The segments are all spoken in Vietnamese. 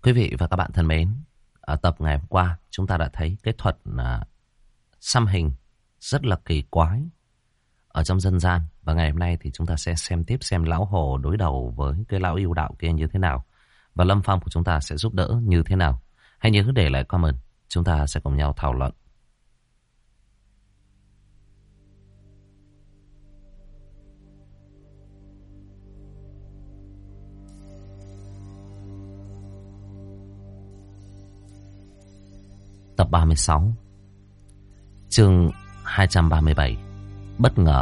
Quý vị và các bạn thân mến, ở tập ngày hôm qua chúng ta đã thấy cái thuật xăm hình rất là kỳ quái ở trong dân gian. Và ngày hôm nay thì chúng ta sẽ xem tiếp xem lão Hồ đối đầu với cái lão yêu đạo kia như thế nào. Và Lâm Phong của chúng ta sẽ giúp đỡ như thế nào. Hãy nhớ để lại comment, chúng ta sẽ cùng nhau thảo luận. Tập 36, chương 237, bất ngờ.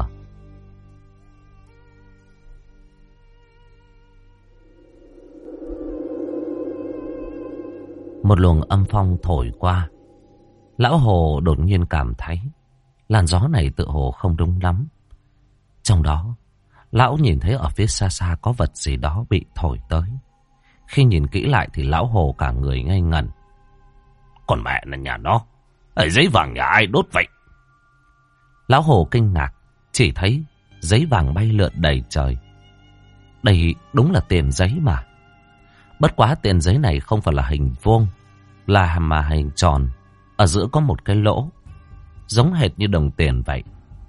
Một luồng âm phong thổi qua. Lão Hồ đột nhiên cảm thấy làn gió này tựa hồ không đúng lắm. Trong đó, lão nhìn thấy ở phía xa xa có vật gì đó bị thổi tới. Khi nhìn kỹ lại thì lão Hồ cả người ngây ngẩn. Còn mẹ là nhà nó, ở giấy vàng nhà ai đốt vậy? Lão Hồ kinh ngạc, chỉ thấy giấy vàng bay lượn đầy trời. Đây đúng là tiền giấy mà. Bất quá tiền giấy này không phải là hình vuông, mà hình tròn. Ở giữa có một cái lỗ, giống hệt như đồng tiền vậy.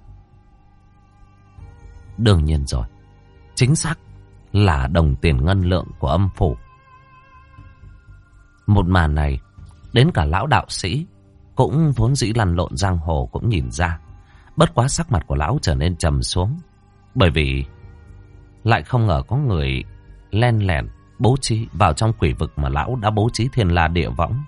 Đương nhiên rồi, chính xác là đồng tiền ngân lượng của âm phủ. Một màn này đến cả lão đạo sĩ cũng vốn dĩ lăn lộn giang hồ cũng nhìn ra. Bất quá sắc mặt của lão trở nên trầm xuống, bởi vì lại không ngờ có người len lẻn bố trí vào trong quỷ vực mà lão đã bố trí thiên la địa võng.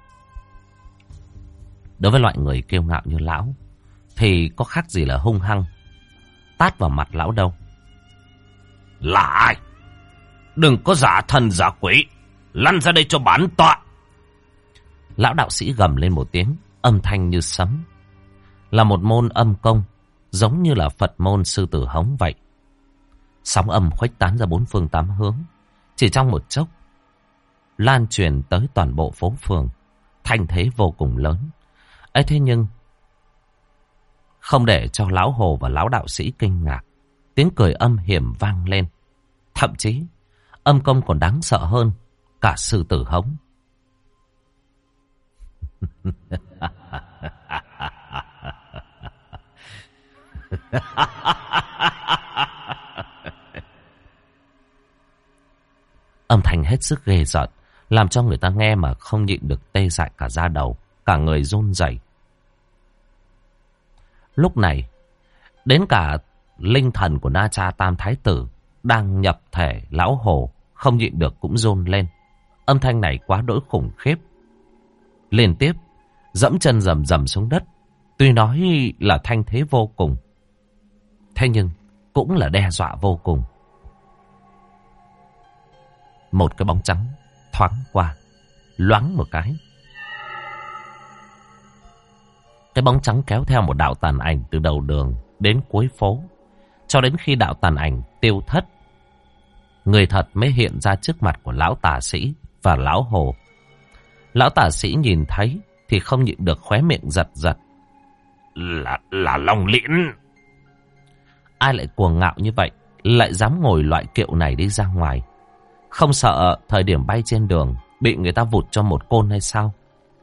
Đối với loại người kiêu ngạo như lão thì có khác gì là hung hăng tát vào mặt lão đâu. Là ai? Đừng có giả thần giả quỷ, lăn ra đây cho bản tọa. Lão đạo sĩ gầm lên một tiếng, âm thanh như sấm. Là một môn âm công, giống như là Phật môn sư tử hống vậy. Sóng âm khuếch tán ra bốn phương tám hướng, chỉ trong một chốc lan truyền tới toàn bộ phố phường, thanh thế vô cùng lớn. Ấy thế nhưng không để cho lão Hồ và lão đạo sĩ kinh ngạc, tiếng cười âm hiểm vang lên. Thậm chí âm công còn đáng sợ hơn cả sư tử hống. Âm thanh hết sức ghê rợn, làm cho người ta nghe mà không nhịn được tê dại cả da đầu, cả người run rẩy. Lúc này, đến cả linh thần của Na Cha Tam Thái Tử đang nhập thể lão Hồ không nhịn được cũng run lên. Âm thanh này quá đỗi khủng khiếp. Liên tiếp dẫm chân rầm rầm xuống đất. Tuy nói là thanh thế vô cùng, thế nhưng cũng là đe dọa vô cùng. Một cái bóng trắng thoáng qua, loáng một cái. Cái bóng trắng kéo theo một đạo tàn ảnh từ đầu đường đến cuối phố, cho đến khi đạo tàn ảnh tiêu thất, người thật mới hiện ra trước mặt của lão tà sĩ và lão Hồ. Lão tà sĩ nhìn thấy thì không nhịn được khóe miệng giật giật. Là Long Liễn. Ai lại cuồng ngạo như vậy, lại dám ngồi loại kiệu này đi ra ngoài? Không sợ thời điểm bay trên đường bị người ta vụt cho một côn hay sao?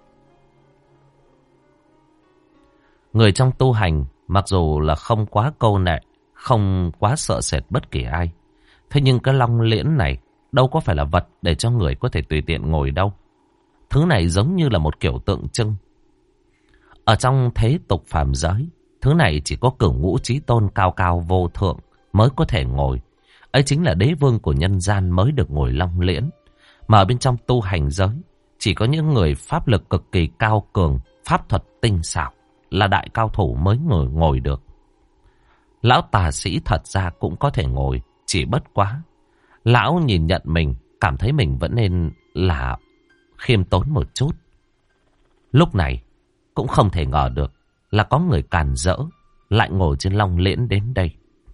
Người trong tu hành mặc dù là không quá câu nệ, không quá sợ sệt bất kỳ ai, thế nhưng cái Long Liễn này đâu có phải là vật để cho người có thể tùy tiện ngồi đâu. Thứ này giống như là một kiểu tượng trưng. Ở trong thế tục phàm giới, thứ này chỉ có cửu ngũ chí tôn cao cao vô thượng mới có thể ngồi. Ấy chính là đế vương của nhân gian mới được ngồi Long Liễn. Mà ở bên trong tu hành giới, chỉ có những người pháp lực cực kỳ cao cường, pháp thuật tinh xảo, là đại cao thủ mới ngồi được. Lão tà sĩ thật ra cũng có thể ngồi, chỉ bất quá lão nhìn nhận mình, cảm thấy mình vẫn nên là khiêm tốn một chút. Lúc này cũng không thể ngờ được là có người càn rỡ lại ngồi trên Long Liễn đến đây.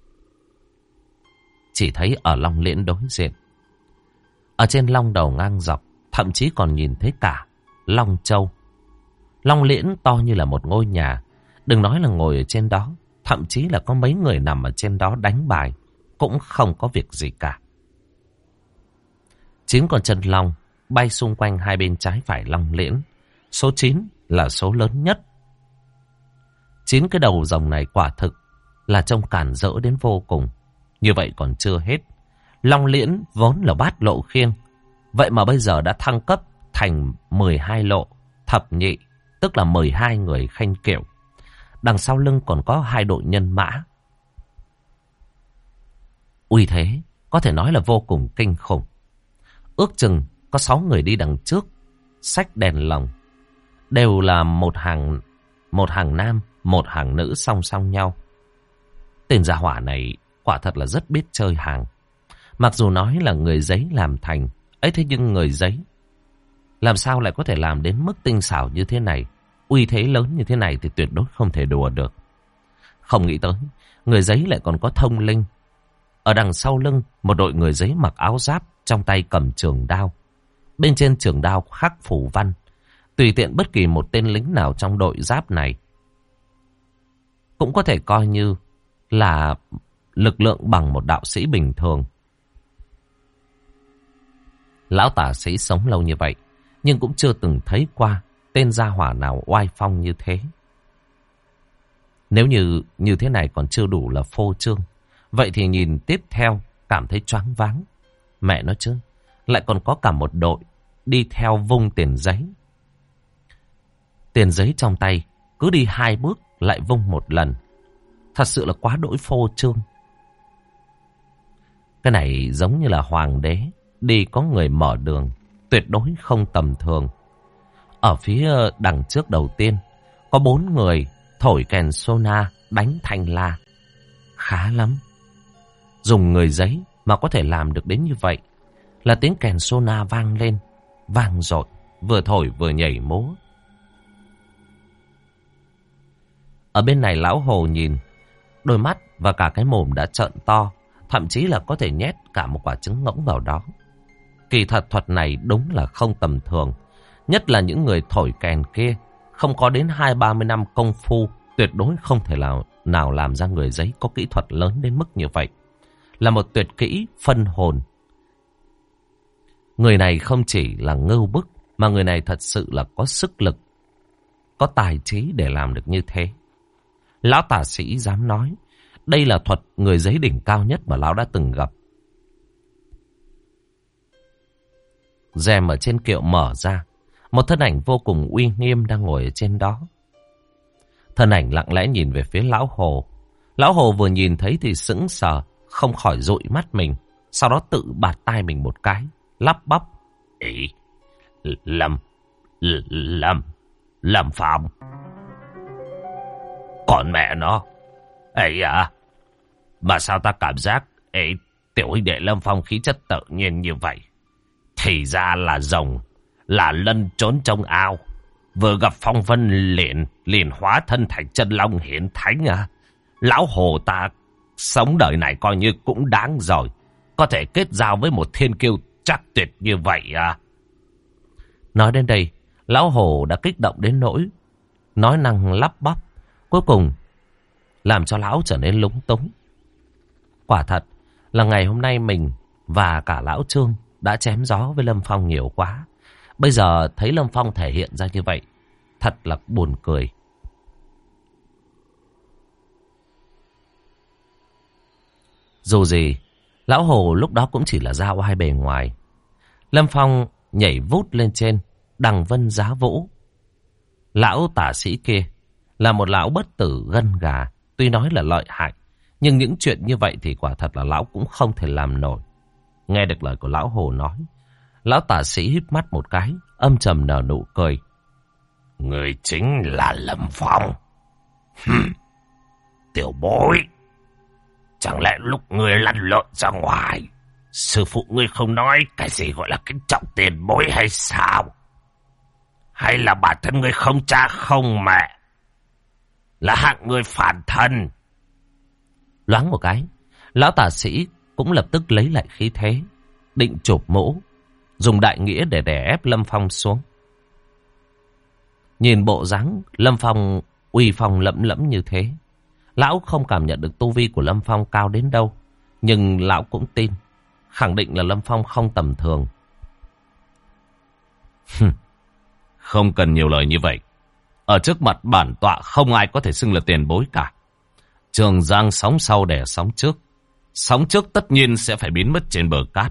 Chỉ thấy ở Long Liễn đối diện, ở trên long đầu ngang dọc, thậm chí còn nhìn thấy cả Long Châu. Long Liễn to như là một ngôi nhà. Đừng nói là ngồi ở trên đó, thậm chí là có mấy người nằm ở trên đó đánh bài cũng không có việc gì cả. 9 con chân long bay xung quanh hai bên trái phải long liễn. Số 9 là số lớn nhất. 9 cái đầu rồng này quả thực là trông cản rỡ đến vô cùng. Như vậy còn chưa hết. Long liễn vốn là bát lộ khiêng. Vậy mà bây giờ đã thăng cấp thành 12 lộ thập nhị, tức là 12 người khanh kiệu. Đằng sau lưng còn có 2 đội nhân mã. Uy thế có thể nói là vô cùng kinh khủng. Ước chừng có 6 người đi đằng trước, xách đèn lồng. Đều là một hàng nam, một hàng nữ song song nhau. Tên gia hỏa này quả thật là rất biết chơi hàng. Mặc dù nói là người giấy làm thành, ấy thế nhưng người giấy làm sao lại có thể làm đến mức tinh xảo như thế này. Uy thế lớn như thế này thì tuyệt đối không thể đùa được. Không nghĩ tới, người giấy lại còn có thông linh. Ở đằng sau lưng, một đội người giấy mặc áo giáp, trong tay cầm trường đao. Bên trên trường đao khắc phù văn. Tùy tiện bất kỳ một tên lính nào trong đội giáp này cũng có thể coi như là lực lượng bằng một đạo sĩ bình thường. Lão tả sĩ sống lâu như vậy, nhưng cũng chưa từng thấy qua tên gia hỏa nào oai phong như thế. Nếu như thế này còn chưa đủ là phô trương, vậy thì nhìn tiếp theo cảm thấy choáng váng. Mẹ nói chứ, lại còn có cả một đội đi theo vung tiền giấy. Tiền giấy trong tay, cứ đi 2 bước lại vung 1 lần. Thật sự là quá đỗi phô trương. Cái này giống như là hoàng đế đi có người mở đường, tuyệt đối không tầm thường. Ở phía đằng trước đầu tiên, có 4 người thổi kèn sona đánh thanh la. Khá lắm. Dùng người giấy mà có thể làm được đến như vậy, là tiếng kèn sona vang lên, vang dội, vừa thổi vừa nhảy múa. Ở bên này lão Hồ nhìn, đôi mắt và cả cái mồm đã trợn to, thậm chí là có thể nhét cả một quả trứng ngỗng vào đó. Kỳ thật thuật này đúng là không tầm thường. Nhất là những người thổi kèn kia, không có đến 20-30 năm công phu, tuyệt đối không thể nào làm ra người giấy có kỹ thuật lớn đến mức như vậy. Là một tuyệt kỹ phân hồn. Người này không chỉ là ngưu bức, mà người này thật sự là có sức lực, có tài trí để làm được như thế. Lão tả sĩ dám nói, đây là thuật người giấy đỉnh cao nhất mà lão đã từng gặp. Rèm ở trên kiệu mở ra, một thân ảnh vô cùng uy nghiêm đang ngồi ở trên đó. Thân ảnh lặng lẽ nhìn về phía lão Hồ. Lão Hồ vừa nhìn thấy thì sững sờ, không khỏi dụi mắt mình, sau đó tự bạt tai mình một cái, lắp bắp: "Ý, Lâm Phong. Còn mẹ nó, ấy à, mà sao ta cảm giác tiểu huynh đệ Lâm Phong khí chất tự nhiên như vậy? Thì ra là rồng, là lân trốn trong ao, vừa gặp phong vân liền hóa thân thành chân long hiển thánh à? Lão Hồ ta sống đời này coi như cũng đáng rồi, có thể kết giao với một thiên kiêu chắc tuyệt như vậy à?" Nói đến đây, lão Hồ đã kích động đến nỗi nói năng lắp bắp, cuối cùng làm cho lão trở nên lúng túng. Quả thật là ngày hôm nay mình và cả lão Trương đã chém gió với Lâm Phong nhiều quá. Bây giờ thấy Lâm Phong thể hiện ra như vậy, thật là buồn cười. Dù gì, lão Hồ lúc đó cũng chỉ là ra oai bề ngoài. Lâm Phong nhảy vút lên trên, đằng vân giá vũ. Lão tả sĩ kia là một lão bất tử gân gà, tuy nói là lợi hại, nhưng những chuyện như vậy thì quả thật là lão cũng không thể làm nổi. Nghe được lời của lão Hồ nói, lão tả sĩ híp mắt một cái, âm trầm nở nụ cười. "Người chính là Lâm Phong. Tiểu bối, chẳng lẽ lúc ngươi lăn lộn ra ngoài, sư phụ ngươi không nói cái gì gọi là kính trọng tiền bối hay sao? Hay là bản thân ngươi không cha không mẹ, là hạng người phản thân?" Loáng một cái, lão tả sĩ cũng lập tức lấy lại khí thế, định chụp mũ, dùng đại nghĩa để đè ép Lâm Phong xuống. Nhìn bộ dáng Lâm Phong uy phong lẫm lẫm như thế, lão không cảm nhận được tu vi của Lâm Phong cao đến đâu, nhưng lão cũng tin, khẳng định là Lâm Phong không tầm thường. Không cần nhiều lời như vậy. Ở trước mặt bản tọa không ai có thể xưng là tiền bối cả. Trường Giang sóng sau đè sóng trước. Sóng trước tất nhiên sẽ phải biến mất trên bờ cát.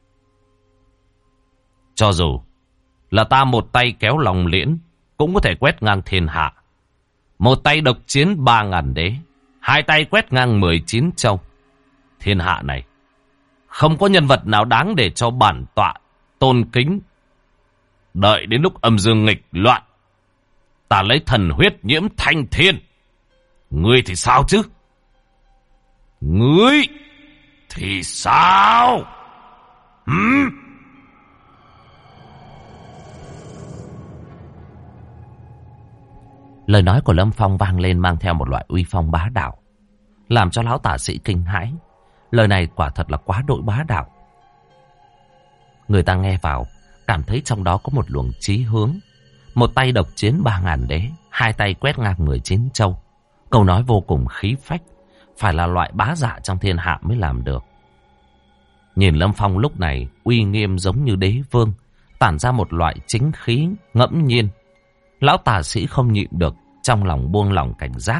Cho dù là ta một tay kéo lòng liễn, cũng có thể quét ngang thiên hạ. Một tay độc chiến 3.000 đế, hai tay quét ngang 19 châu. Thiên hạ này không có nhân vật nào đáng để cho bản tọa tôn kính. Đợi đến lúc âm dương nghịch loạn, ta lấy thần huyết nhiễm thanh thiên. Ngươi thì sao chứ? Ngươi thì sao? Lời nói của Lâm Phong vang lên mang theo một loại uy phong bá đạo, làm cho lão tả sĩ kinh hãi. Lời này quả thật là quá đội bá đạo. Người ta nghe vào cảm thấy trong đó có một luồng chí hướng. Một tay độc chiến 3.000 đế, hai tay quét ngang 19 châu. Câu nói vô cùng khí phách, phải là loại bá giả trong thiên hạ mới làm được. Nhìn Lâm Phong lúc này uy nghiêm giống như đế vương, tản ra một loại chính khí ngẫm nhiên. Lão tà sĩ không nhịn được, trong lòng buông lỏng cảnh giác.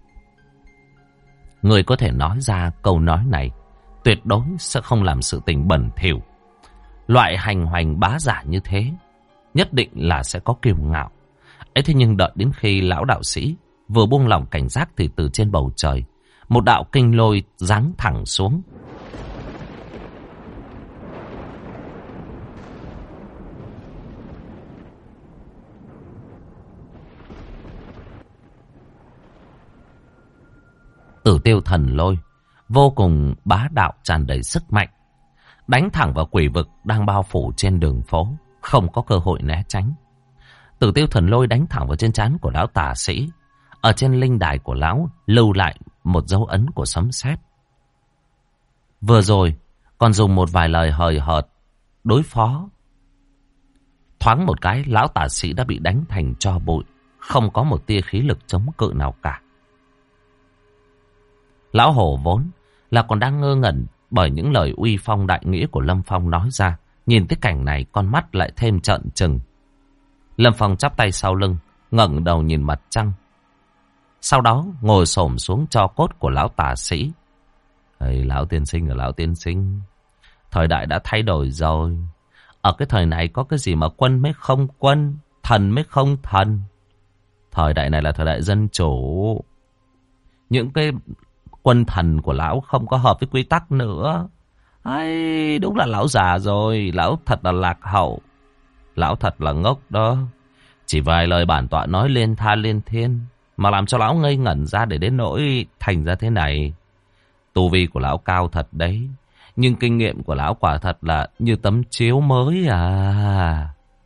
Người có thể nói ra câu nói này tuyệt đối sẽ không làm sự tình bẩn thỉu. Loại hành hoành bá giả như thế nhất định là sẽ có kiêu ngạo. Ấy thế nhưng đợi đến khi lão đạo sĩ vừa buông lỏng cảnh giác thì từ trên bầu trời một đạo kinh lôi giáng thẳng xuống. Tử Tiêu Thần Lôi vô cùng bá đạo, tràn đầy sức mạnh, đánh thẳng vào quỷ vực đang bao phủ trên đường phố, không có cơ hội né tránh. Tử Tiêu Thần Lôi đánh thẳng vào trên trán của lão tà sĩ, ở trên linh đài của lão lưu lại một dấu ấn của sấm sét. Vừa rồi còn dùng một vài lời hời hợt đối phó, thoáng một cái lão tà sĩ đã bị đánh thành tro bụi, không có một tia khí lực chống cự nào cả. Lão hổ vốn là còn đang ngơ ngẩn bởi những lời uy phong đại nghĩa của Lâm Phong nói ra, nhìn thấy cảnh này con mắt lại thêm trợn trừng. Lâm Phong chắp tay sau lưng, ngẩng đầu nhìn mặt trăng, sau đó ngồi xổm xuống tro cốt của lão tà sĩ. Lão tiên sinh, lão tiên sinh, thời đại đã thay đổi rồi. Ở cái thời này có cái gì mà quân mới không quân, thần mới không thần. Thời đại này là thời đại dân chủ. Những cái quân thần của lão không có hợp với quy tắc nữa. Đúng là lão già rồi. Lão thật là lạc hậu. Lão thật là ngốc đó. Chỉ vài lời bản tọa nói lên tha lên thiên mà làm cho lão ngây ngẩn ra, để đến nỗi thành ra thế này. Tu vi của lão cao thật đấy, nhưng kinh nghiệm của lão quả thật là như tấm chiếu mới à.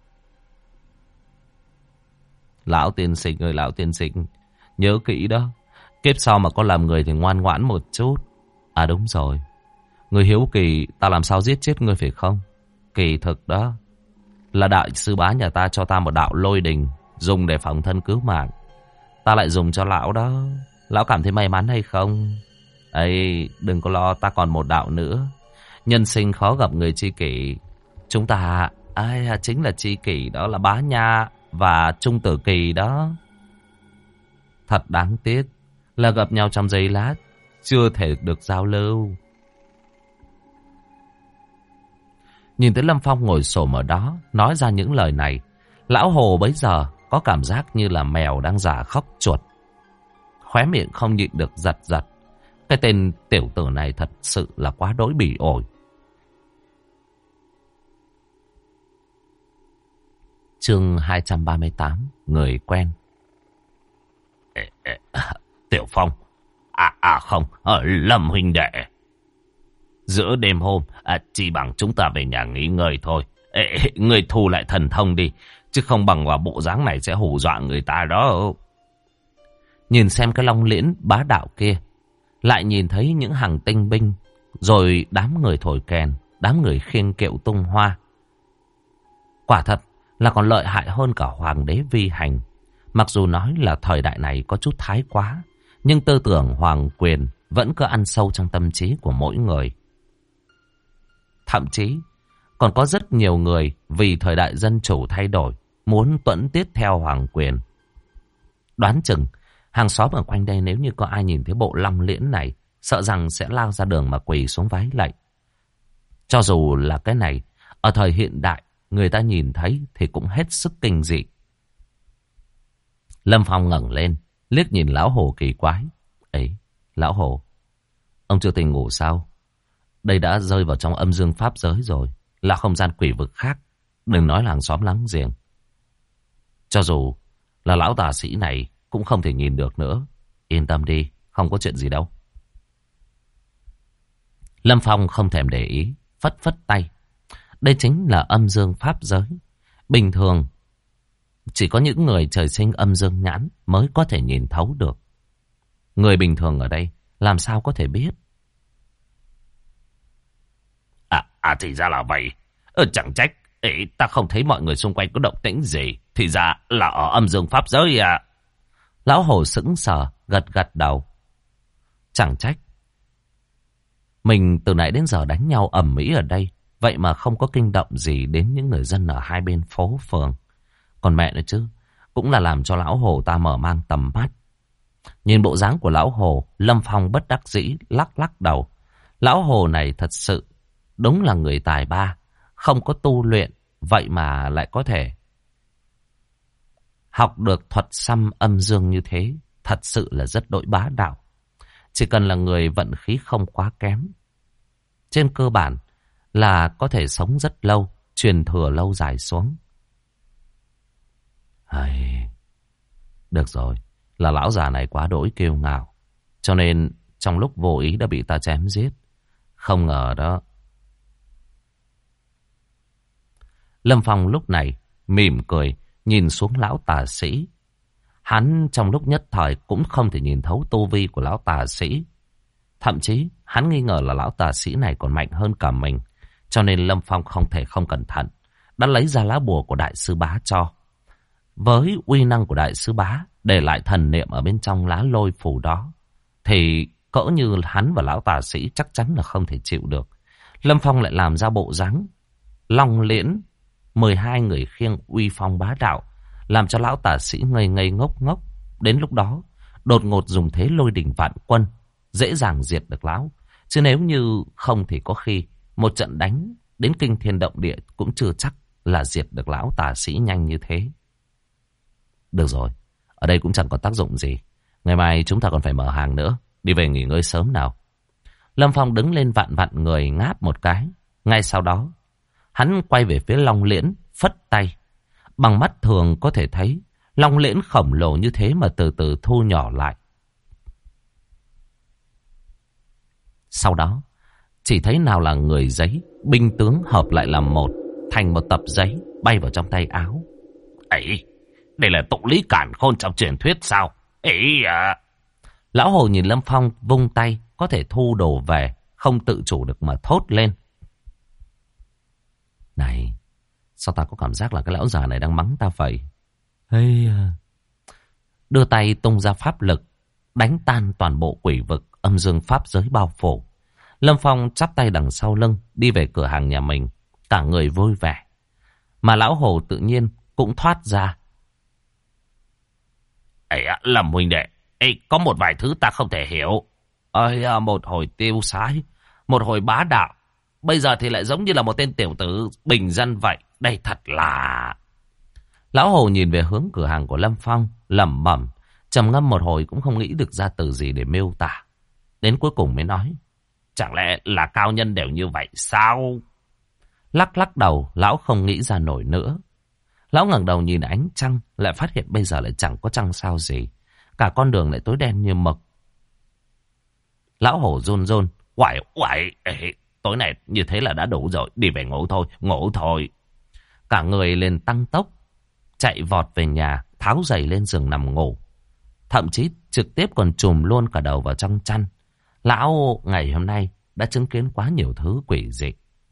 Lão tiên sinh ơi, lão tiên sinh, nhớ kỹ đó. Kiếp sau mà có làm người thì ngoan ngoãn một chút. À đúng rồi, người hiếu kỳ ta làm sao giết chết ngươi phải không? Kỳ thực đó là đại sư bá nhà ta cho ta một đạo lôi đình, dùng để phòng thân cứu mạng. Ta lại dùng cho lão đó. Lão cảm thấy may mắn hay không? Đừng có lo, ta còn một đạo nữa. Nhân sinh khó gặp người tri kỷ. Chúng ta chính là tri kỷ, đó là Bá Nha và Trung Tử Kỳ đó. Thật đáng tiếc là gặp nhau trong giây lát, chưa thể được giao lưu. Nhìn thấy Lâm Phong ngồi xổm ở đó nói ra những lời này, lão hồ bấy giờ có cảm giác như là mèo đang giả khóc chuột, khóe miệng không nhịn được giật giật. Cái tên tiểu tử này thật sự là quá đỗi bỉ ổi. Chương 238, người quen. Tiểu Phong, không, Lâm huynh đệ. Giữa đêm hôm, chỉ bằng chúng ta về nhà nghỉ ngơi thôi. Người thu lại thần thông đi, chứ không bằng vào bộ dáng này sẽ hù dọa người ta đó. Nhìn xem cái long liễn bá đạo kia, lại nhìn thấy những hàng tinh binh, rồi đám người thổi kèn, đám người khiêng kiệu tung hoa. Quả thật là còn lợi hại hơn cả hoàng đế vi hành. Mặc dù nói là thời đại này có chút thái quá, nhưng tư tưởng hoàng quyền vẫn cứ ăn sâu trong tâm trí của mỗi người. Thậm chí còn có rất nhiều người vì thời đại dân chủ thay đổi muốn tuẫn tiết theo hoàng quyền. Đoán chừng hàng xóm ở quanh đây nếu như có ai nhìn thấy bộ long liễn này, sợ rằng sẽ lao ra đường mà quỳ xuống vái lạy. Cho dù là cái này, ở thời hiện đại, người ta nhìn thấy thì cũng hết sức kinh dị. Lâm Phong ngẩng lên, liếc nhìn lão Hồ kỳ quái. Ấy, lão Hồ, ông chưa tỉnh ngủ sao? Đây đã rơi vào trong âm dương pháp giới rồi, là không gian quỷ vực khác. Đừng nói là hàng xóm láng giềng. Cho dù là lão tà sĩ này cũng không thể nhìn được nữa. Yên tâm đi, không có chuyện gì đâu. Lâm Phong không thèm để ý, phất phất tay. Đây chính là âm dương pháp giới. Bình thường, chỉ có những người trời sinh âm dương nhãn mới có thể nhìn thấu được. Người bình thường ở đây làm sao có thể biết? Thì ra là vậy. Chẳng trách. Ta không thấy mọi người xung quanh có động tĩnh gì. Thì ra là ở âm dương pháp giới à. Lão Hồ sững sờ, gật gật đầu. Chẳng trách. Mình từ nãy đến giờ đánh nhau ầm ĩ ở đây. Vậy mà không có kinh động gì đến những người dân ở hai bên phố phường. Còn mẹ nữa chứ. Cũng là làm cho lão Hồ ta mở mang tầm mắt. Nhìn bộ dáng của lão Hồ, Lâm Phong bất đắc dĩ lắc lắc đầu. Lão Hồ này thật sự đúng là người tài ba. Không có tu luyện, vậy mà lại có thể học được thuật xăm âm dương như thế. Thật sự là rất đội bá đạo. Chỉ cần là người vận khí không quá kém, trên cơ bản là có thể sống rất lâu, truyền thừa lâu dài xuống. Được rồi, là lão già này quá đỗi kiêu ngạo, cho nên trong lúc vô ý đã bị ta chém giết. Không ngờ đó. Lâm Phong lúc này mỉm cười nhìn xuống lão tà sĩ. Hắn trong lúc nhất thời cũng không thể nhìn thấu tu vi của lão tà sĩ. Thậm chí hắn nghi ngờ là lão tà sĩ này còn mạnh hơn cả mình. Cho nên Lâm Phong không thể không cẩn thận, đã lấy ra lá bùa của đại sư bá cho. Với uy năng của đại sư bá để lại thần niệm ở bên trong lá lôi phù đó, thì cỡ như hắn và lão tà sĩ chắc chắn là không thể chịu được. Lâm Phong lại làm ra bộ dáng long liễn 12 người khiêng uy phong bá đạo, làm cho lão tà sĩ ngây ngây ngốc ngốc. Đến lúc đó đột ngột dùng thế lôi đình vạn quân, dễ dàng diệt được lão. Chứ nếu như không thì có khi một trận đánh đến kinh thiên động địa cũng chưa chắc là diệt được lão tà sĩ nhanh như thế. Được rồi, ở đây cũng chẳng có tác dụng gì. Ngày mai chúng ta còn phải mở hàng nữa. Đi về nghỉ ngơi sớm nào. Lâm Phong đứng lên vặn vặn người ngáp một cái. Ngay sau đó hắn quay về phía long liễn, phất tay. Bằng mắt thường có thể thấy long liễn khổng lồ như thế mà từ từ thu nhỏ lại. Sau đó chỉ thấy nào là người giấy, binh tướng hợp lại làm một, thành một tập giấy bay vào trong tay áo. Ấy, đây là tụ lý cản khôn trong truyền thuyết sao? Ấy à. Lão Hồ nhìn Lâm Phong vung tay có thể thu đồ về, không tự chủ được mà thốt lên. Này, sao ta có cảm giác là cái lão già này đang mắng ta vậy? Hey, đưa tay tung ra pháp lực, đánh tan toàn bộ quỷ vực âm dương pháp giới bao phủ. Lâm Phong chắp tay đằng sau lưng, đi về cửa hàng nhà mình, cả người vui vẻ. Mà lão Hồ tự nhiên cũng thoát ra. Ấy Lâm huynh đệ, có một vài thứ ta không thể hiểu. Một hồi tiêu sái, một hồi bá đạo, bây giờ thì lại giống như là một tên tiểu tử bình dân vậy. Đây thật là... Lão Hồ nhìn về hướng cửa hàng của Lâm Phong, lẩm bẩm, trầm ngâm một hồi cũng không nghĩ được ra từ gì để miêu tả. Đến cuối cùng mới nói, chẳng lẽ là cao nhân đều như vậy sao? Lắc lắc đầu, lão không nghĩ ra nổi nữa. Lão ngẩng đầu nhìn ánh trăng, lại phát hiện bây giờ lại chẳng có trăng sao gì. Cả con đường lại tối đen như mực. Lão Hổ run run, Uầy, tối nay như thế là đã đủ rồi, đi về ngủ thôi. Cả người liền tăng tốc, chạy vọt về nhà, tháo giày lên giường nằm ngủ. Thậm chí trực tiếp còn trùm luôn cả đầu vào trong chăn. Lão ngày hôm nay đã chứng kiến quá nhiều thứ quỷ dị.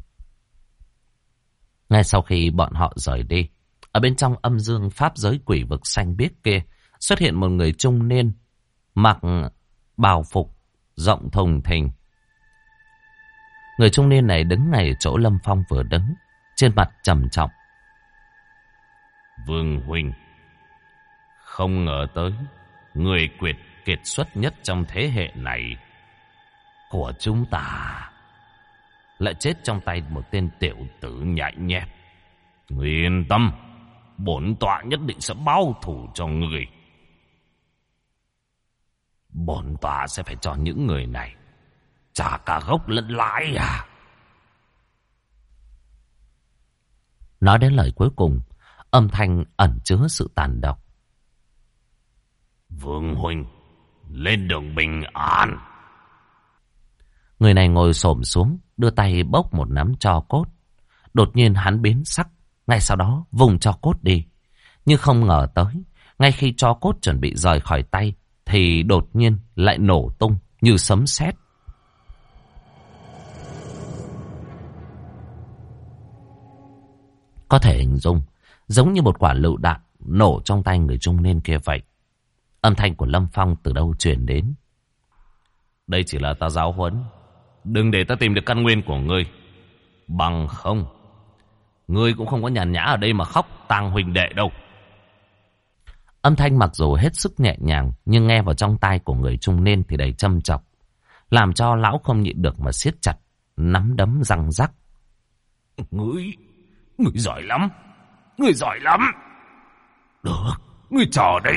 Ngay sau khi bọn họ rời đi, ở bên trong âm dương pháp giới quỷ vực xanh biếc kia xuất hiện một người trung niên, mặc bào phục rộng thùng thình. Người trung niên này đứng ngay chỗ Lâm Phong vừa đứng, trên mặt trầm trọng. Vương huynh, không ngờ tới người kiệt xuất nhất trong thế hệ này của chúng ta lại chết trong tay một tên tiểu tử nhãi nhép. Người yên tâm, bổn tọa nhất định sẽ báo thù cho người. Bổn tọa sẽ phải cho những người này trả cả gốc lẫn lãi à. Nói đến lời cuối cùng, âm thanh ẩn chứa sự tàn độc. Vương huynh, lên đường bình an. Người này ngồi xổm xuống, đưa tay bốc một nắm tro cốt. Đột nhiên hắn biến sắc, ngay sau đó vùng tro cốt đi. Nhưng không ngờ tới, ngay khi tro cốt chuẩn bị rời khỏi tay, thì đột nhiên lại nổ tung như sấm sét. Có thể hình dung, giống như một quả lựu đạn nổ trong tay người trung niên kia vậy. Âm thanh của Lâm Phong từ đâu truyền đến. Đây chỉ là ta giáo huấn. Đừng để ta tìm được căn nguyên của ngươi. Bằng không, ngươi cũng không có nhàn nhã ở đây mà khóc tang huynh đệ đâu. Âm thanh mặc dù hết sức nhẹ nhàng, nhưng nghe vào trong tai của người trung niên thì đầy châm chọc, làm cho lão không nhịn được mà siết chặt nắm đấm răng rắc. Ngươi giỏi lắm. Ngươi giỏi lắm. Được, ngươi chờ đấy.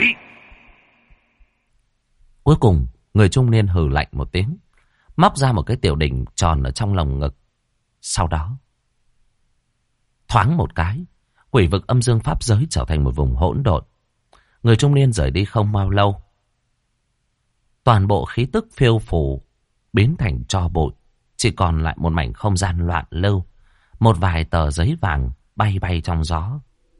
Cuối cùng, người trung niên hừ lạnh một tiếng, móc ra một cái tiểu đỉnh tròn ở trong lồng ngực. Sau đó, thoáng một cái, quỷ vực âm dương pháp giới trở thành một vùng hỗn độn. Người trung niên rời đi không bao lâu, toàn bộ khí tức phiêu phù biến thành tro bụi, chỉ còn lại một mảnh không gian loạn lưu, một vài tờ giấy vàng bay bay trong gió.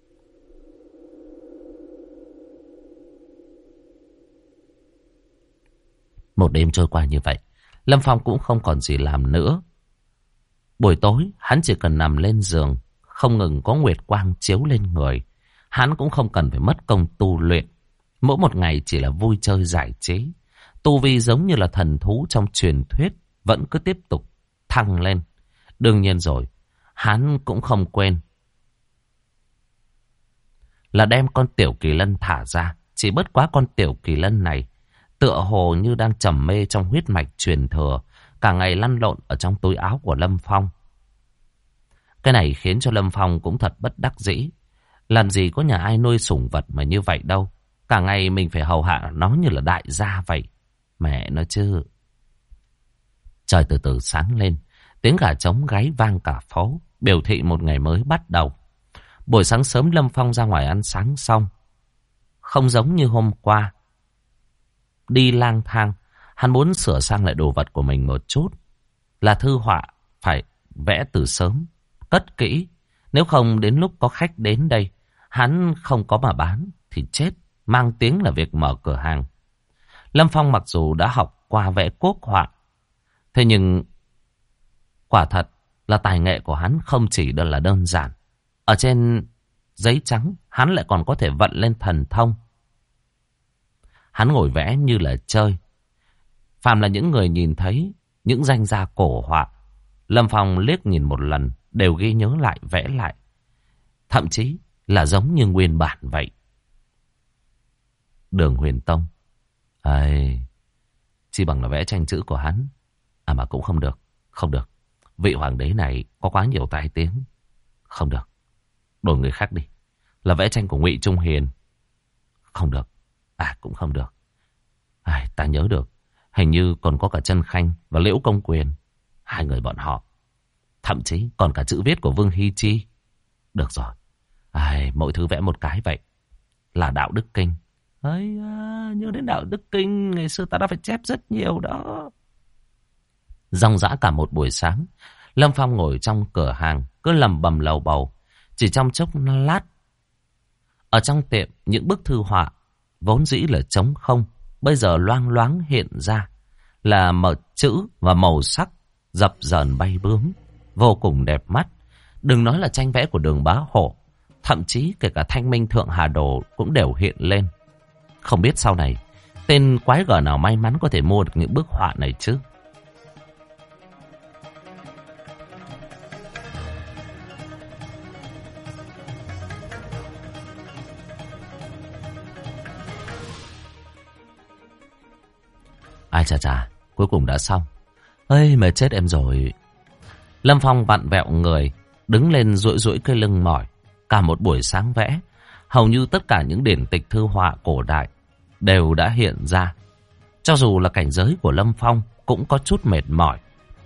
Một đêm trôi qua như vậy, Lâm Phong cũng không còn gì làm nữa. Buổi tối, hắn chỉ cần nằm lên giường, không ngừng có nguyệt quang chiếu lên người. Hắn cũng không cần phải mất công tu luyện. Mỗi một ngày chỉ là vui chơi giải trí. Tu vi giống như là thần thú trong truyền thuyết, vẫn cứ tiếp tục thăng lên. Đương nhiên rồi, hắn cũng không quên là đem con tiểu kỳ lân thả ra. Chỉ bất quá con tiểu kỳ lân này tựa hồ như đang trầm mê trong huyết mạch truyền thừa, cả ngày lăn lộn ở trong túi áo của Lâm Phong. Cái này khiến cho Lâm Phong cũng thật bất đắc dĩ. Làm gì có nhà ai nuôi sủng vật mà như vậy đâu. Cả ngày mình phải hầu hạ nó như là đại gia vậy. Mẹ nó chứ. Trời từ từ sáng lên, tiếng gà trống gáy vang cả phố, biểu thị một ngày mới bắt đầu. Buổi sáng sớm Lâm Phong ra ngoài ăn sáng xong. Không giống như hôm qua đi lang thang, hắn muốn sửa sang lại đồ vật của mình một chút. Là thư họa phải vẽ từ sớm, cất kỹ. Nếu không đến lúc có khách đến đây, hắn không có mà bán thì chết, mang tiếng là việc mở cửa hàng. Lâm Phong mặc dù đã học qua vẽ quốc họa, thế nhưng quả thật là tài nghệ của hắn không chỉ là đơn giản. Ở trên giấy trắng, hắn lại còn có thể vận lên thần thông. Hắn ngồi vẽ như là chơi. Phàm là những người nhìn thấy những danh gia cổ họa, Lâm Phong liếc nhìn một lần đều ghi nhớ lại, vẽ lại. Thậm chí là giống như nguyên bản vậy. Đường Huyền Tông, chỉ bằng là vẽ tranh chữ của hắn. Mà cũng không được. Không được. Vị hoàng đế này có quá nhiều tai tiếng. Không được. Đổi người khác đi. Là vẽ tranh của Ngụy Trung Hiền. Không được. Cũng không được. Ta nhớ được. Hình như còn có cả Trân Khanh và Liễu Công Quyền. Hai người bọn họ. Thậm chí còn cả chữ viết của Vương Hy Chi. Được rồi. Mỗi thứ vẽ một cái vậy. Là Đạo Đức Kinh. Nhớ đến Đạo Đức Kinh, ngày xưa ta đã phải chép rất nhiều đó. Ròng rã cả một buổi sáng, Lâm Phong ngồi trong cửa hàng cứ lầm bầm lầu bầu. Chỉ trong chốc lát, ở trong tiệm những bức thư họa vốn dĩ là trống không, bây giờ loang loáng hiện ra là màu chữ và màu sắc dập dờn bay bướm, vô cùng đẹp mắt. Đừng nói là tranh vẽ của Đường Bá Hổ, thậm chí kể cả Thanh Minh Thượng Hà Đồ cũng đều hiện lên. Không biết sau này tên quái gở nào may mắn có thể mua được những bức họa này chứ. Ai chà chà, cuối cùng đã xong. Ây, mệt chết em rồi. Lâm Phong vặn vẹo người, đứng lên duỗi duỗi cái lưng mỏi. Cả một buổi sáng vẽ, hầu như tất cả những điển tịch thư họa cổ đại đều đã hiện ra. Cho dù là cảnh giới của Lâm Phong cũng có chút mệt mỏi.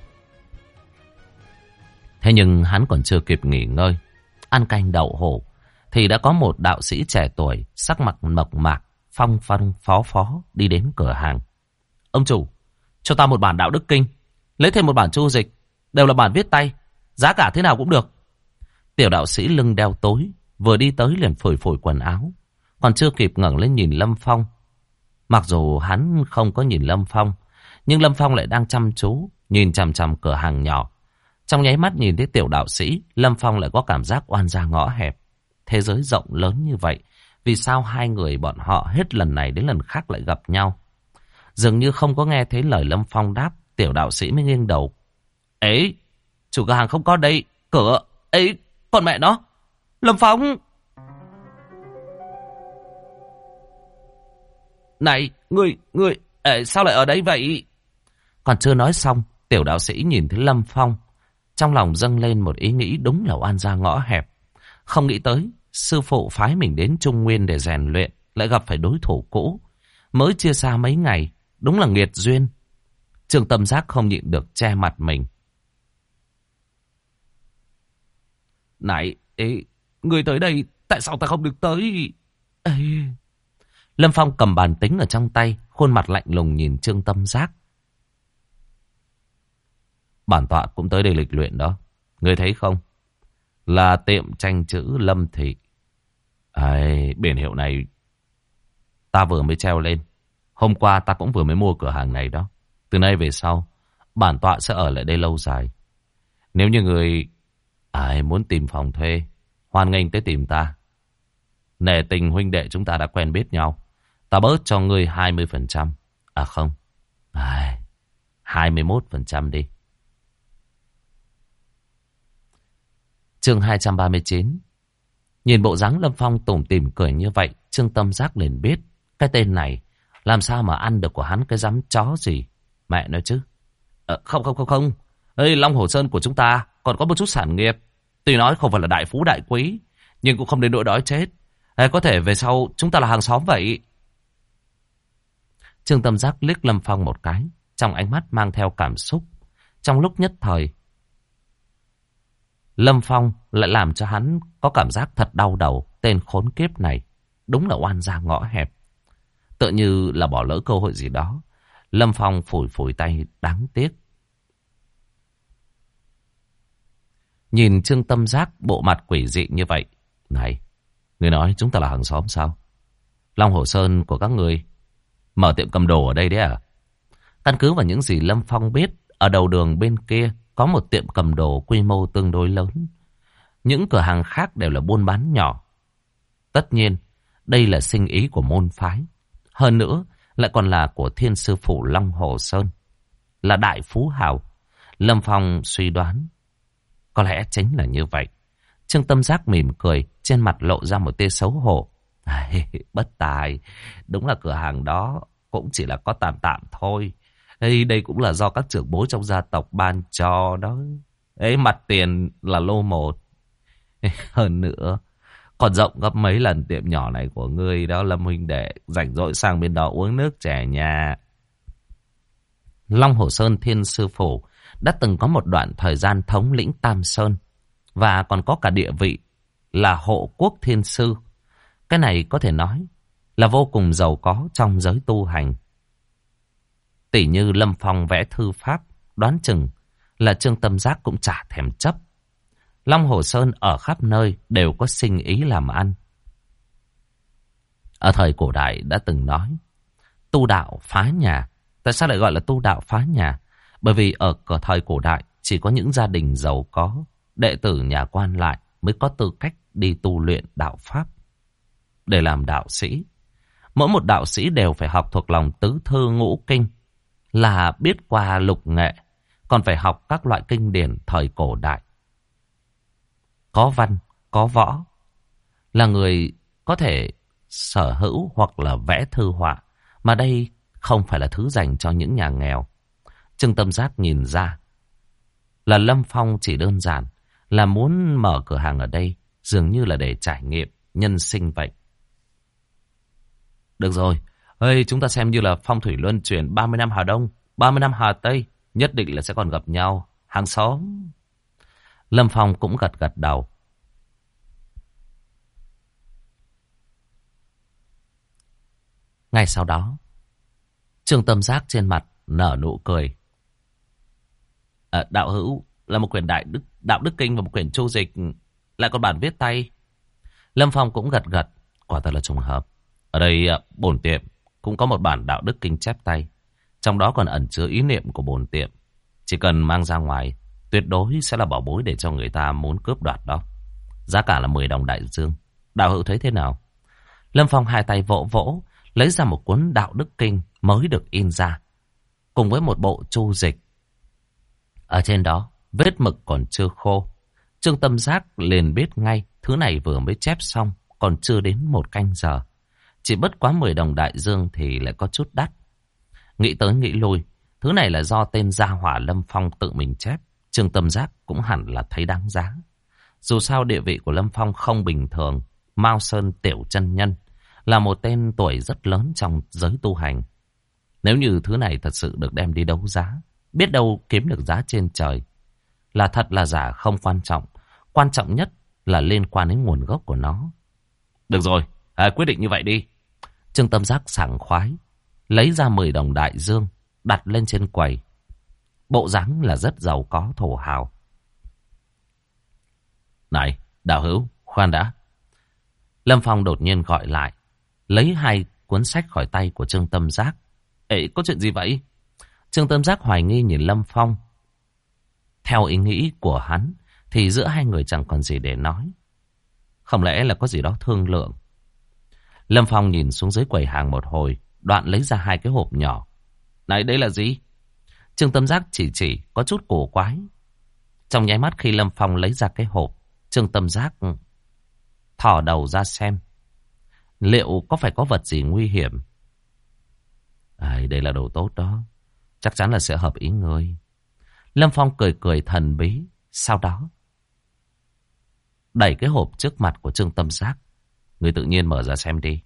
Thế nhưng hắn còn chưa kịp nghỉ ngơi, ăn canh đậu hổ, thì đã có một đạo sĩ trẻ tuổi, sắc mặt mộc mạc, phong phong phó phó đi đến cửa hàng. Ông chủ, cho ta một bản đạo đức kinh, lấy thêm một bản chu dịch, đều là bản viết tay, giá cả thế nào cũng được. Tiểu đạo sĩ lưng đeo tối, vừa đi tới liền phủi phủi quần áo, còn chưa kịp ngẩng lên nhìn Lâm Phong. Mặc dù hắn không có nhìn Lâm Phong, nhưng Lâm Phong lại đang chăm chú nhìn chằm chằm cửa hàng nhỏ. Trong nháy mắt nhìn thấy tiểu đạo sĩ, Lâm Phong lại có cảm giác oan gia ngõ hẹp. Thế giới rộng lớn như vậy, vì sao hai người bọn họ hết lần này đến lần khác lại gặp nhau? Dường như không có nghe thấy lời Lâm Phong đáp, tiểu đạo sĩ mới nghiêng đầu. Ấy, chủ cửa hàng không có đây, cửa, ấy, con mẹ nó, Lâm Phong! Này, ngươi, sao lại ở đây vậy? Còn chưa nói xong, tiểu đạo sĩ nhìn thấy Lâm Phong, trong lòng dâng lên một ý nghĩ đúng là oan gia ngõ hẹp. Không nghĩ tới, sư phụ phái mình đến Trung Nguyên để rèn luyện, lại gặp phải đối thủ cũ. Mới chia xa mấy ngày, đúng là nghiệt duyên. Trương Tâm Giác không nhịn được che mặt mình. Này, người tới đây, tại sao ta không được tới? Ê. Lâm Phong cầm bàn tính ở trong tay, khuôn mặt lạnh lùng nhìn Trương Tâm Giác. Bản tọa cũng tới đây lịch luyện đó. Ngươi thấy không? Là tiệm tranh chữ Lâm Thị. Biển hiệu này ta vừa mới treo lên. Hôm qua ta cũng vừa mới mua cửa hàng này đó. Từ nay về sau, bản tọa sẽ ở lại đây lâu dài. Nếu như người muốn tìm phòng thuê, hoan nghênh tới tìm ta. Nể tình huynh đệ chúng ta đã quen biết nhau, ta bớt cho ngươi 20%. À không, 21% đi. Chương 239. Nhìn bộ dáng Lâm Phong tủm tỉm cười như vậy, Trương Tâm Giác liền biết cái tên này làm sao mà ăn được của hắn cái dám chó gì. Mẹ nói chứ. Không. Ê, Long Hồ Sơn của chúng ta còn có một chút sản nghiệp. Tuy nói không phải là đại phú đại quý, nhưng cũng không đến nỗi đói chết. Có thể về sau chúng ta là hàng xóm vậy. Trương Tâm Giác liếc Lâm Phong một cái, trong ánh mắt mang theo cảm xúc. Trong lúc nhất thời, Lâm Phong lại làm cho hắn có cảm giác thật đau đầu. Tên khốn kiếp này đúng là oan gia ngõ hẹp. Tựa như là bỏ lỡ cơ hội gì đó. Lâm Phong phủi phủi tay đáng tiếc. Nhìn Trương Tâm Giác bộ mặt quỷ dị như vậy. Này, người nói chúng ta là hàng xóm sao? Long Hồ Sơn của các người mở tiệm cầm đồ ở đây đấy à? Căn cứ vào những gì Lâm Phong biết, ở đầu đường bên kia có một tiệm cầm đồ quy mô tương đối lớn. Những cửa hàng khác đều là buôn bán nhỏ. Tất nhiên, đây là sinh ý của môn phái. Hơn nữa, lại còn là của thiên sư phủ Long Hồ Sơn. Là đại phú hào. Lâm Phong suy đoán, có lẽ chính là như vậy. Trương Tâm Giác mỉm cười, trên mặt lộ ra một tia xấu hổ. Bất tài, đúng là cửa hàng đó cũng chỉ là có tạm tạm thôi. Đây cũng là do các trưởng bối trong gia tộc ban cho đó. Mặt tiền là lô một. Hơn nữa, còn rộng gấp mấy lần tiệm nhỏ này của ngươi đó Lâm huynh đệ. Rảnh rỗi sang bên đó uống nước trẻ nhà. Long Hồ Sơn Thiên Sư Phủ đã từng có một đoạn thời gian thống lĩnh Tam Sơn. Và còn có cả địa vị là hộ quốc thiên sư. Cái này có thể nói là vô cùng giàu có trong giới tu hành. Tỷ như Lâm Phong vẽ thư pháp, đoán chừng là Trương Tâm Giác cũng chả thèm chấp. Long Hồ Sơn ở khắp nơi đều có sinh ý làm ăn. Ở thời cổ đại đã từng nói, tu đạo phá nhà. Tại sao lại gọi là tu đạo phá nhà? Bởi vì ở thời cổ đại chỉ có những gia đình giàu có, đệ tử nhà quan lại mới có tư cách đi tu luyện đạo pháp. Để làm đạo sĩ, mỗi một đạo sĩ đều phải học thuộc lòng tứ thư ngũ kinh, là biết qua lục nghệ, còn phải học các loại kinh điển thời cổ đại. Có văn, có võ, là người có thể sở hữu hoặc là vẽ thư họa. Mà đây không phải là thứ dành cho những nhà nghèo. Trương Tâm Giác nhìn ra là Lâm Phong chỉ đơn giản là muốn mở cửa hàng ở đây, dường như là để trải nghiệm nhân sinh vậy. Được rồi, chúng ta xem như là phong thủy luân chuyển 30 năm Hà Đông, 30 năm Hà Tây, nhất định là sẽ còn gặp nhau, hàng xóm. Lâm Phong cũng gật gật đầu. Ngay sau đó, Trương Tâm Giác trên mặt nở nụ cười. Đạo hữu là một quyển đạo đức kinh và một quyển chu dịch, lại còn bản viết tay. Lâm Phong cũng gật gật, quả thật là trùng hợp. Ở đây bổn tiệm cũng có một bản đạo đức kinh chép tay, trong đó còn ẩn chứa ý niệm của bổn tiệm. Chỉ cần mang ra ngoài, tuyệt đối sẽ là bảo bối để cho người ta muốn cướp đoạt đó. Giá cả là 10 đồng đại dương. Đạo hữu thấy thế nào? Lâm Phong hai tay vỗ vỗ, lấy ra một cuốn đạo đức kinh mới được in ra, cùng với một bộ chu dịch. Ở trên đó, vết mực còn chưa khô. Trương Tâm Giác liền biết ngay thứ này vừa mới chép xong, còn chưa đến 1 canh giờ. Chỉ bất quá 10 đồng đại dương thì lại có chút đắt. Nghĩ tới nghĩ lui, thứ này là do tên gia hỏa Lâm Phong tự mình chép. Trương Tâm Giác cũng hẳn là thấy đáng giá. Dù sao địa vị của Lâm Phong không bình thường. Mao Sơn Tiểu Chân Nhân là một tên tuổi rất lớn trong giới tu hành. Nếu như thứ này thật sự được đem đi đấu giá, biết đâu kiếm được giá trên trời. Là thật là giả không quan trọng. Quan trọng nhất là liên quan đến nguồn gốc của nó. Được rồi, quyết định như vậy đi. Trương Tâm Giác sảng khoái, lấy ra 10 đồng đại dương, đặt lên trên quầy. Bộ dáng là rất giàu có thổ hào. Này, đạo hữu, khoan đã. Lâm Phong đột nhiên gọi lại, lấy 2 cuốn sách khỏi tay của Trương Tâm Giác. Có chuyện gì vậy? Trương Tâm Giác hoài nghi nhìn Lâm Phong. Theo ý nghĩ của hắn, thì giữa hai người chẳng còn gì để nói. Không lẽ là có gì đó thương lượng? Lâm Phong nhìn xuống dưới quầy hàng một hồi, đoạn lấy ra 2 cái hộp nhỏ. Này, đây là gì? Trương Tâm Giác chỉ có chút cổ quái. Trong nháy mắt khi Lâm Phong lấy ra cái hộp, Trương Tâm Giác thò đầu ra xem. Liệu có phải có vật gì nguy hiểm? Đây là đồ tốt đó. Chắc chắn là sẽ hợp ý ngươi. Lâm Phong cười cười thần bí. Sau đó đẩy cái hộp trước mặt của Trương Tâm Giác. Ngươi tự nhiên mở ra xem đi.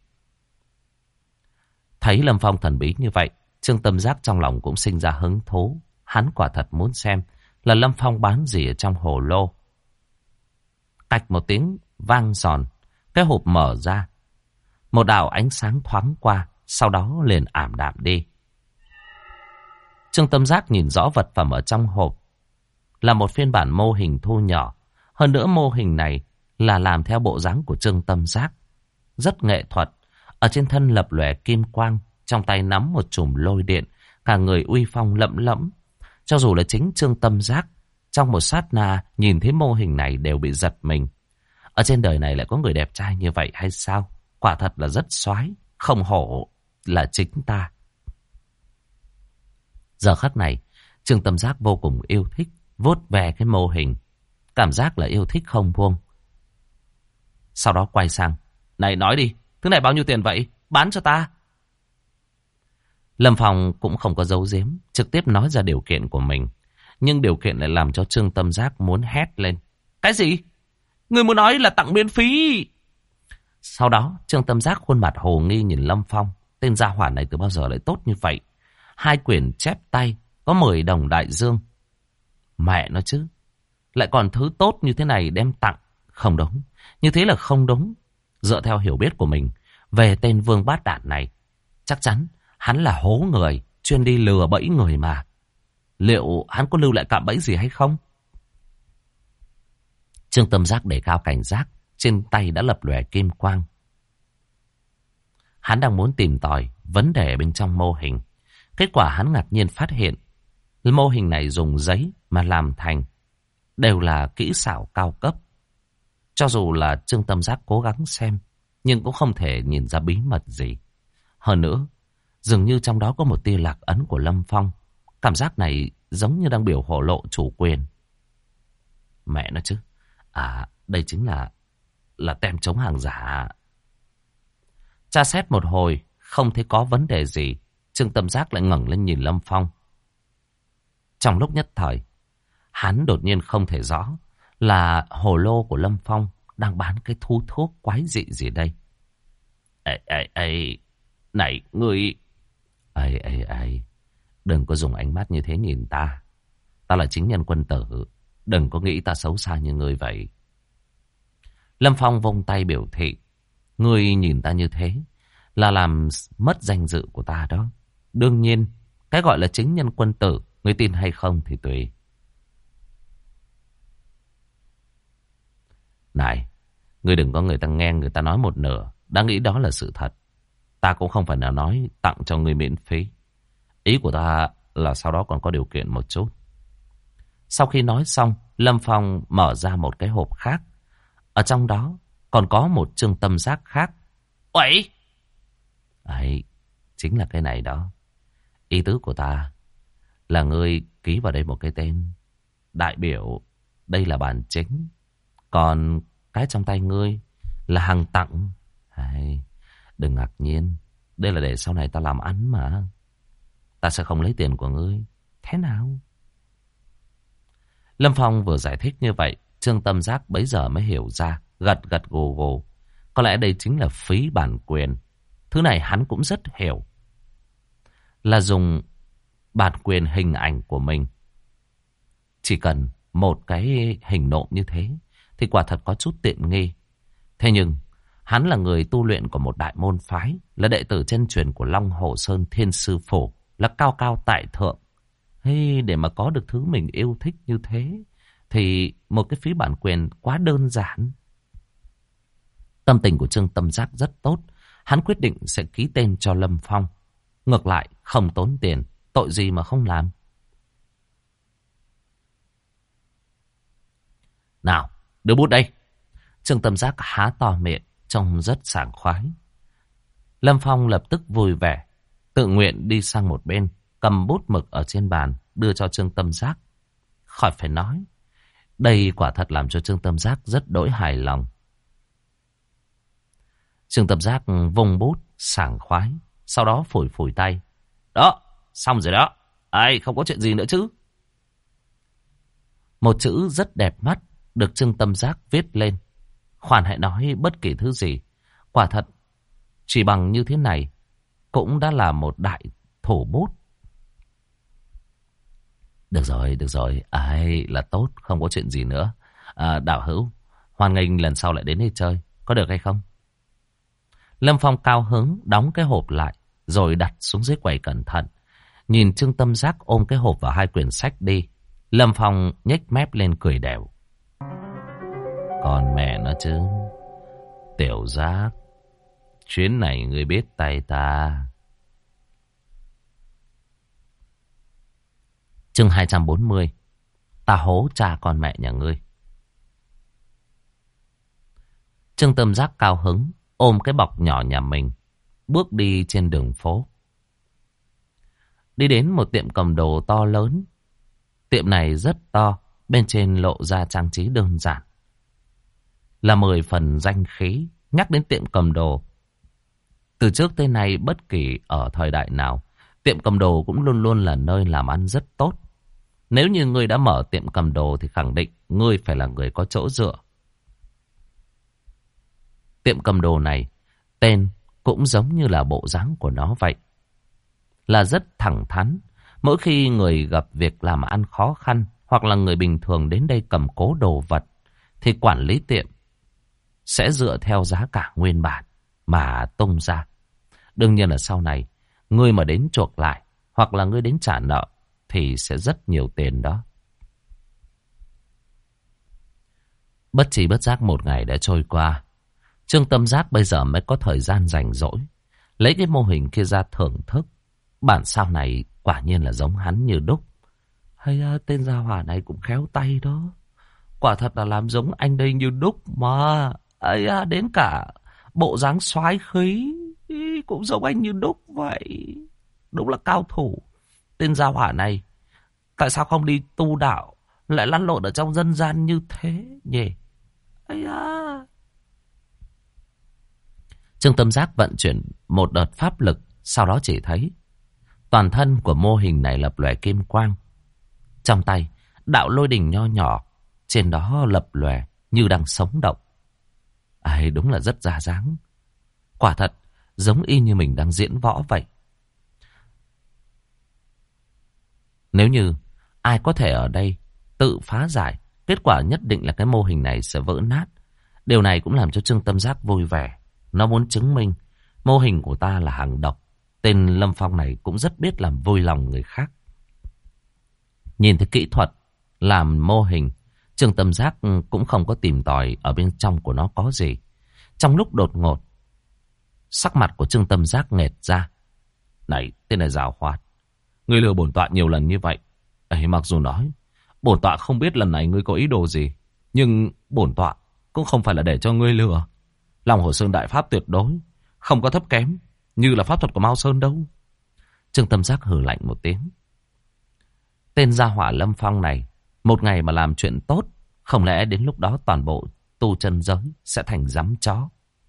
Thấy Lâm Phong thần bí như vậy, Trương Tâm Giác trong lòng cũng sinh ra hứng thú. Hắn quả thật muốn xem là Lâm Phong bán gì ở trong hồ lô. Cạch một tiếng vang giòn, cái hộp mở ra. Một đạo ánh sáng thoáng qua, sau đó liền ảm đạm đi. Trương Tâm Giác nhìn rõ vật phẩm ở trong hộp là một phiên bản mô hình thu nhỏ. Hơn nữa mô hình này là làm theo bộ dáng của Trương Tâm Giác. Rất nghệ thuật. Ở trên thân lập lòe kim quang, trong tay nắm một chùm lôi điện, cả người uy phong lẫm lẫm. Cho dù là chính Trương Tâm Giác, trong một sát na nhìn thấy mô hình này đều bị giật mình. Ở trên đời này lại có người đẹp trai như vậy hay sao? Quả thật là rất xoái, không hổ là chính ta. Giờ khắc này, Trương Tâm Giác vô cùng yêu thích, vuốt về cái mô hình. Cảm giác là yêu thích không buông. Sau đó quay sang. Này, nói đi, thứ này bao nhiêu tiền vậy? Bán cho ta. Lâm Phong cũng không có giấu giếm, trực tiếp nói ra điều kiện của mình. Nhưng điều kiện lại làm cho Trương Tâm Giác muốn hét lên. Cái gì? Người muốn nói là tặng miễn phí? Sau đó, Trương Tâm Giác khuôn mặt hồ nghi nhìn Lâm Phong. Tên gia hỏa này từ bao giờ lại tốt như vậy? 2 quyển chép tay, có 10 đồng đại dương. Mẹ nó chứ. Lại còn thứ tốt như thế này đem tặng. Không đúng. Như thế là không đúng. Dựa theo hiểu biết của mình về tên Vương Bát Đản này, chắc chắn hắn là hố người, chuyên đi lừa bẫy người mà. Liệu hắn có lưu lại cạm bẫy gì hay không? Trương Tâm Giác đề cao cảnh giác, trên tay đã lập lòe kim quang. Hắn đang muốn tìm tòi vấn đề bên trong mô hình. Kết quả hắn ngạc nhiên phát hiện mô hình này dùng giấy mà làm thành đều là kỹ xảo cao cấp. Cho dù là Trương Tâm Giác cố gắng xem, nhưng cũng không thể nhìn ra bí mật gì. Hơn nữa, dường như trong đó có một tia lạc ấn của Lâm Phong. Cảm giác này giống như đang biểu lộ chủ quyền. Mẹ nó chứ. Đây chính là tem chống hàng giả. Tra xét một hồi, không thấy có vấn đề gì. Trương Tâm Giác lại ngẩng lên nhìn Lâm Phong. Trong lúc nhất thời, hắn đột nhiên không thể rõ là hồ lô của Lâm Phong đang bán cái thu thuốc quái dị gì đây. Này, ngươi... Đừng có dùng ánh mắt như thế nhìn ta. Ta là chính nhân quân tử. Đừng có nghĩ ta xấu xa như ngươi vậy. Lâm Phong vung tay biểu thị. Ngươi nhìn ta như thế là làm mất danh dự của ta đó. Đương nhiên, cái gọi là chính nhân quân tử, ngươi tin hay không thì tùy. Này, ngươi đừng có người ta nghe người ta nói một nửa, đã nghĩ đó là sự thật. Ta cũng không phải là nói tặng cho ngươi miễn phí. Ý của ta là sau đó còn có điều kiện một chút. Sau khi nói xong, Lâm Phong mở ra một cái hộp khác. Ở trong đó còn có một Trương Tâm Giác khác. Uầy! Ấy, chính là cái này đó. Ý tứ của ta là ngươi ký vào đây một cái tên. Đại biểu, đây là bản chính. Còn cái trong tay ngươi là hàng tặng. Hay, đừng ngạc nhiên. Đây là để sau này ta làm ăn mà. Ta sẽ không lấy tiền của ngươi. Thế nào? Lâm Phong vừa giải thích như vậy, Trương Tâm Giác bấy giờ mới hiểu ra. Gật gật gù gù. Có lẽ đây chính là phí bản quyền. Thứ này hắn cũng rất hiểu. Là dùng bản quyền hình ảnh của mình. Chỉ cần một cái hình nộm như thế thì quả thật có chút tiện nghi. Thế nhưng hắn là người tu luyện của một đại môn phái, là đệ tử chân truyền của Long Hồ Sơn Thiên Sư Phổ, là cao cao tại thượng. Hey, để mà có được thứ mình yêu thích như thế thì một cái phí bản quyền quá đơn giản. Tâm tình của Trương Tâm Giác rất tốt. Hắn quyết định sẽ ký tên cho Lâm Phong. Ngược lại không tốn tiền, tội gì mà không làm. Nào, đưa bút đây. Trương Tâm Giác há to miệng, trông rất sảng khoái. Lâm Phong lập tức vui vẻ, tự nguyện đi sang một bên, cầm bút mực ở trên bàn, đưa cho Trương Tâm Giác. Khỏi phải nói, đây quả thật làm cho Trương Tâm Giác rất đỗi hài lòng. Trương Tâm Giác vung bút, sảng khoái, sau đó phủi phủi tay. Đó, xong rồi đó. Ai, không có chuyện gì nữa chứ. Một chữ rất đẹp mắt được Trương Tâm Giác viết lên. Khoan hãy nói bất kỳ thứ gì. Quả thật, chỉ bằng như thế này cũng đã là một đại thủ bút. Được rồi. Ai, là tốt, không có chuyện gì nữa. Đạo hữu, hoan nghênh lần sau lại đến đây chơi. Có được hay không? Lâm Phong cao hứng đóng cái hộp lại, rồi đặt xuống dưới quầy cẩn thận. Nhìn Trương Tâm Giác ôm cái hộp và hai quyển sách đi. Lâm Phong nhếch mép lên cười đều. Còn mẹ nó chứ. Tiểu Giác, chuyến này ngươi biết tay ta. Chương 240. Ta hố cha con mẹ nhà ngươi. Trương Tâm Giác cao hứng ôm cái bọc nhỏ nhà mình, bước đi trên đường phố. Đi đến một tiệm cầm đồ to lớn. Tiệm này rất to, bên trên lộ ra trang trí đơn giản. Là 10 phần danh khí. Nhắc đến tiệm cầm đồ, từ trước tới nay bất kỳ ở thời đại nào, tiệm cầm đồ cũng luôn luôn là nơi làm ăn rất tốt. Nếu như ngươi đã mở tiệm cầm đồ thì khẳng định ngươi phải là người có chỗ dựa. Tiệm cầm đồ này, tên cũng giống như là bộ dáng của nó vậy. Là rất thẳng thắn. Mỗi khi người gặp việc làm ăn khó khăn hoặc là người bình thường đến đây cầm cố đồ vật thì quản lý tiệm sẽ dựa theo giá cả nguyên bản mà tung ra. Đương nhiên là sau này ngươi mà đến chuộc lại hoặc là ngươi đến trả nợ thì sẽ rất nhiều tiền đó. Bất trí bất giác một ngày đã trôi qua. Trương Tâm Giác bây giờ mới có thời gian rảnh rỗi lấy cái mô hình kia ra thưởng thức. Bản sao này quả nhiên là giống hắn như đúc. Hay tên gia hỏa này cũng khéo tay đó. Quả thật là làm giống anh đây như đúc mà. Ấy đến cả bộ dáng soái khí cũng giống anh như đúc vậy. Đúng là cao thủ. Tên gia hỏa này tại sao không đi tu đạo, lại lăn lộn ở trong dân gian như thế nhỉ? Ấy Trương Tâm Giác vận chuyển một đợt pháp lực, sau đó chỉ thấy Toàn thân của mô hình này lập lòe kim quang. Trong tay, đạo lôi đình nho nhỏ, trên đó lập lòe như đang sống động. Ai đúng là rất ra dáng. Quả thật, giống y như mình đang diễn võ vậy. Nếu như ai có thể ở đây tự phá giải, kết quả nhất định là cái mô hình này sẽ vỡ nát. Điều này cũng làm cho Trương Tâm Giác vui vẻ. Nó muốn chứng minh mô hình của ta là hàng độc. Tên Lâm Phong này cũng rất biết làm vui lòng người khác. Nhìn thấy kỹ thuật làm mô hình, Trương Tâm Giác cũng không có tìm tòi ở bên trong của nó có gì. Trong lúc đột ngột, sắc mặt của Trương Tâm Giác nghệt ra. Này, tên này giàu hoạt. Ngươi lừa bổn tọa nhiều lần như vậy. Ấy, mặc dù nói, bổn tọa không biết lần này ngươi có ý đồ gì, nhưng bổn tọa cũng không phải là để cho ngươi lừa. Long Hồ Sơn đại pháp tuyệt đối, không có thấp kém như là pháp thuật của Mao Sơn đâu. Trương Tâm Giác hừ lạnh một tiếng. Tên gia hỏa Lâm Phong này, một ngày mà làm chuyện tốt, không lẽ đến lúc đó toàn bộ tu chân giới sẽ thành giám chó.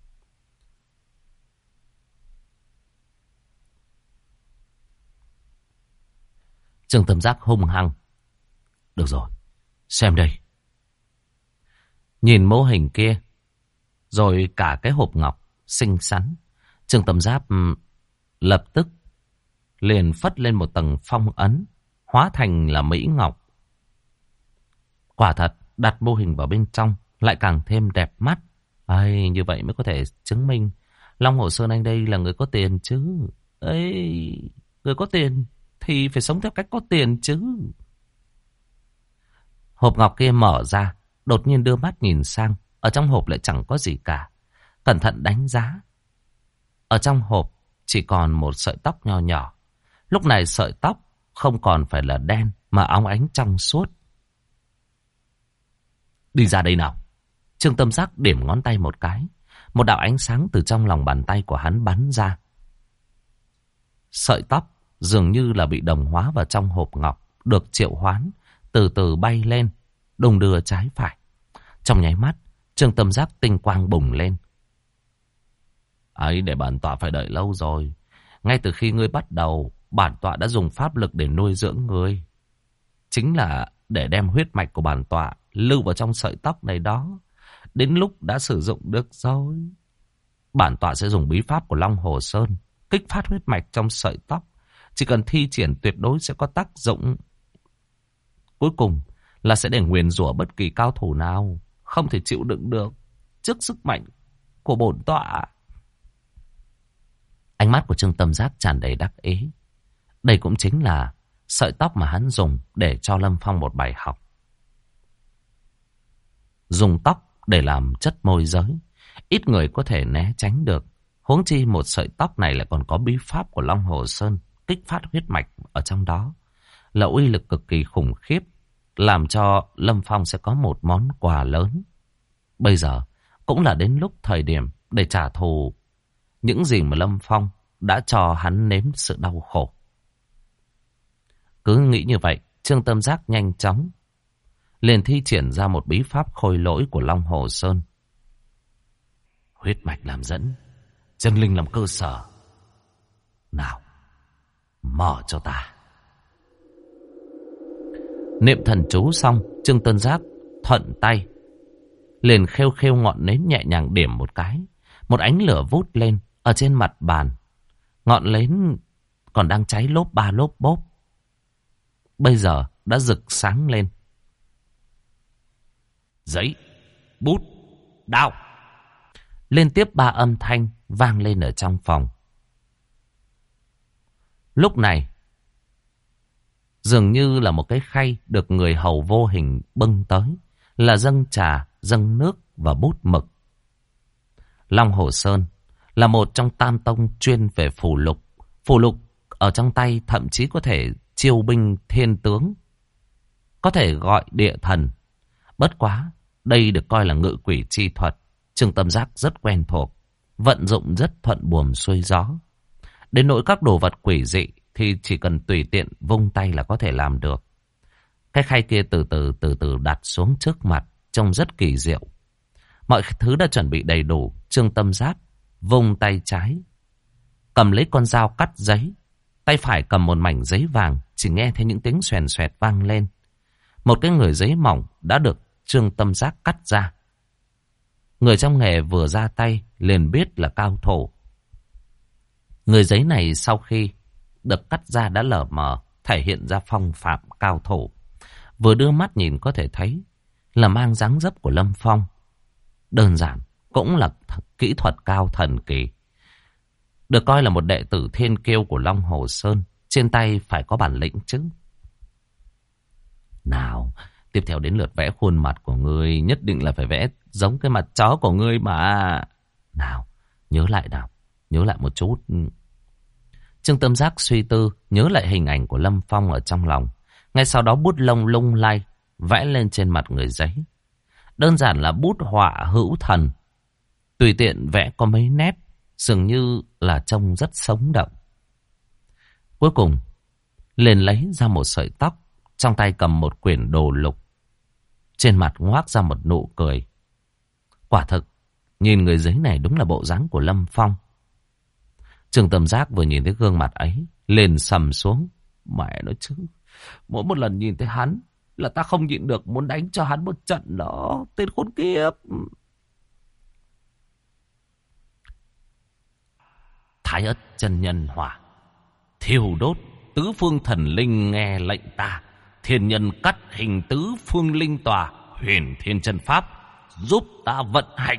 Trương Tâm Giác hung hăng. Được rồi, xem đây. Nhìn mô hình kia, rồi cả cái hộp ngọc xinh xắn, Trương Tâm Giác lập tức liền phất lên một tầng phong ấn, hóa thành là mỹ ngọc. Quả thật, đặt mô hình vào bên trong lại càng thêm đẹp mắt. Ấy, như vậy mới có thể chứng minh Long Hồ Sơn anh đây là người có tiền chứ. Ấy, người có tiền thì phải sống theo cách có tiền chứ. Hộp ngọc kia mở ra, đột nhiên đưa mắt nhìn sang. Ở trong hộp lại chẳng có gì cả. Cẩn thận đánh giá. Ở trong hộp chỉ còn một sợi tóc nho nhỏ. Lúc này sợi tóc không còn phải là đen mà óng ánh trong suốt. Đi ra đây nào. Trương Tâm Giác điểm ngón tay một cái. Một đạo ánh sáng từ trong lòng bàn tay của hắn bắn ra. Sợi tóc dường như là bị đồng hóa vào trong hộp ngọc, được triệu hoán, từ từ bay lên, đung đưa trái phải. Trong nháy mắt, Trương Tâm Giác tinh quang bùng lên. Ấy, để bản tọa phải đợi lâu rồi. Ngay từ khi ngươi bắt đầu, bản tọa đã dùng pháp lực để nuôi dưỡng ngươi. Chính là để đem huyết mạch của bản tọa lưu vào trong sợi tóc này đó. Đến lúc đã sử dụng được rồi, bản tọa sẽ dùng bí pháp của Long Hồ Sơn kích phát huyết mạch trong sợi tóc. Chỉ cần thi triển tuyệt đối sẽ có tác dụng. Cuối cùng là sẽ để nguyền rủa bất kỳ cao thủ nào không thể chịu đựng được trước sức mạnh của bổn tọa. Ánh mắt của Trương Tâm Giác tràn đầy đắc ý. Đây cũng chính là sợi tóc mà hắn dùng để cho Lâm Phong một bài học. Dùng tóc để làm chất môi giới, ít người có thể né tránh được. Huống chi một sợi tóc này lại còn có bí pháp của Long Hồ Sơn kích phát huyết mạch ở trong đó, là uy lực cực kỳ khủng khiếp, làm cho Lâm Phong sẽ có một món quà lớn. Bây giờ cũng là đến lúc thời điểm để trả thù những gì mà Lâm Phong đã cho hắn nếm sự đau khổ. Cứ nghĩ như vậy, Trương Tâm Giác nhanh chóng liền thi triển ra một bí pháp khôi lỗi của Long Hồ Sơn. Huyết mạch làm dẫn, chân linh làm cơ sở. Nào, mở cho ta. Niệm thần chú xong, Trương Tâm Giác thuận tay liền khêu khêu ngọn nến nhẹ nhàng điểm một cái. Một ánh lửa vút lên ở trên mặt bàn. Ngọn nến còn đang cháy lốp ba lốp bốp, bây giờ đã rực sáng lên. Giấy, bút, đao. Liên tiếp 3 âm thanh vang lên ở trong phòng. Lúc này, dường như là một cái khay được người hầu vô hình bưng tới, là dâng trà, dâng nước và bút mực. Long Hồ Sơn là một trong tam tông chuyên về phù lục. Phù lục ở trong tay thậm chí có thể chiêu binh thiên tướng, có thể gọi địa thần. Bất quá, đây được coi là ngự quỷ chi thuật. Trương Tâm Giác rất quen thuộc, vận dụng rất thuận buồm xuôi gió. Đến nỗi các đồ vật quỷ dị thì chỉ cần tùy tiện vung tay là có thể làm được. Cái khay kia từ từ đặt xuống trước mặt, trông rất kỳ diệu. Mọi thứ đã chuẩn bị đầy đủ. Trương Tâm Giác vung tay trái, cầm lấy con dao cắt giấy, Tay phải cầm một mảnh giấy vàng, chỉ nghe thấy những tiếng xoèn xoẹt vang lên. Một cái người giấy mỏng đã được Trương Tâm Giác cắt ra. Người trong nghề vừa ra tay liền biết là cao thủ. Người giấy này sau khi được cắt ra đã lờ mờ, thể hiện ra phong phạm cao thủ. Vừa đưa mắt nhìn có thể thấy là mang dáng dấp của Lâm Phong. Đơn giản cũng là kỹ thuật cao thần kỳ. Được coi là một đệ tử thiên kiêu của Long Hồ Sơn. Trên tay phải có bản lĩnh chứ. Nào, tiếp theo đến lượt vẽ khuôn mặt của ngươi. Nhất định là phải vẽ giống cái mặt chó của ngươi mà. Nào, nhớ lại nào. Nhớ lại một chút. Trương Tâm Giác suy tư, nhớ lại hình ảnh của Lâm Phong ở trong lòng. Ngay sau đó bút lông lung lay, vẽ lên trên mặt người giấy. Đơn giản là bút họa hữu thần. Tùy tiện vẽ có mấy nét, dường như là trông rất sống động. Cuối cùng, liền lấy ra một sợi tóc, trong tay cầm một quyển đồ lục. Trên mặt ngoác ra một nụ cười. Quả thực, nhìn người giấy này đúng là bộ dáng của Lâm Phong. Trương Tâm Giác vừa nhìn thấy gương mặt ấy, liền sầm xuống. Mẹ nói chứ, mỗi một lần nhìn thấy hắn là ta không nhịn được muốn đánh cho hắn một trận đó. Tên khốn kiếp. Thái ất chân nhân hỏa, thiêu đốt tứ phương thần linh nghe lệnh ta. Thiên nhân cắt hình tứ phương linh tòa, huyền thiên chân pháp giúp ta vận hành.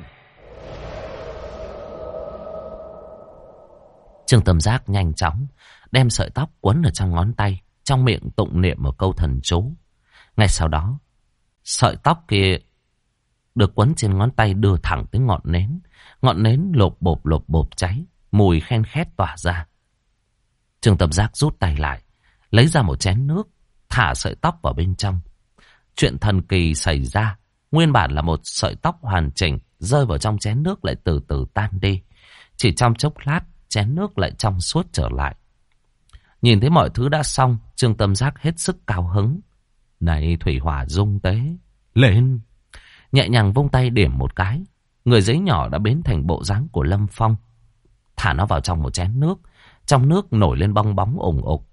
Trương Tâm Giác nhanh chóng đem sợi tóc quấn ở trong ngón tay, trong miệng tụng niệm một câu thần chú. Ngay sau đó, sợi tóc kia được quấn trên ngón tay đưa thẳng tới ngọn nến. Ngọn nến lột bột cháy, mùi khen khét tỏa ra. Trương Tâm Giác rút tay lại, lấy ra một chén nước, thả sợi tóc vào bên trong. Chuyện thần kỳ xảy ra, nguyên bản là một sợi tóc hoàn chỉnh, rơi vào trong chén nước lại từ từ tan đi. Chỉ trong chốc lát, chén nước lại trong suốt trở lại. Nhìn thấy mọi thứ đã xong, Trương Tâm Giác hết sức cao hứng. Này thủy hỏa dung tế, lên! Nhẹ nhàng vung tay điểm một cái, người giấy nhỏ đã biến thành bộ dáng của Lâm Phong. Thả nó vào trong một chén nước, trong nước nổi lên bong bóng ủng ục.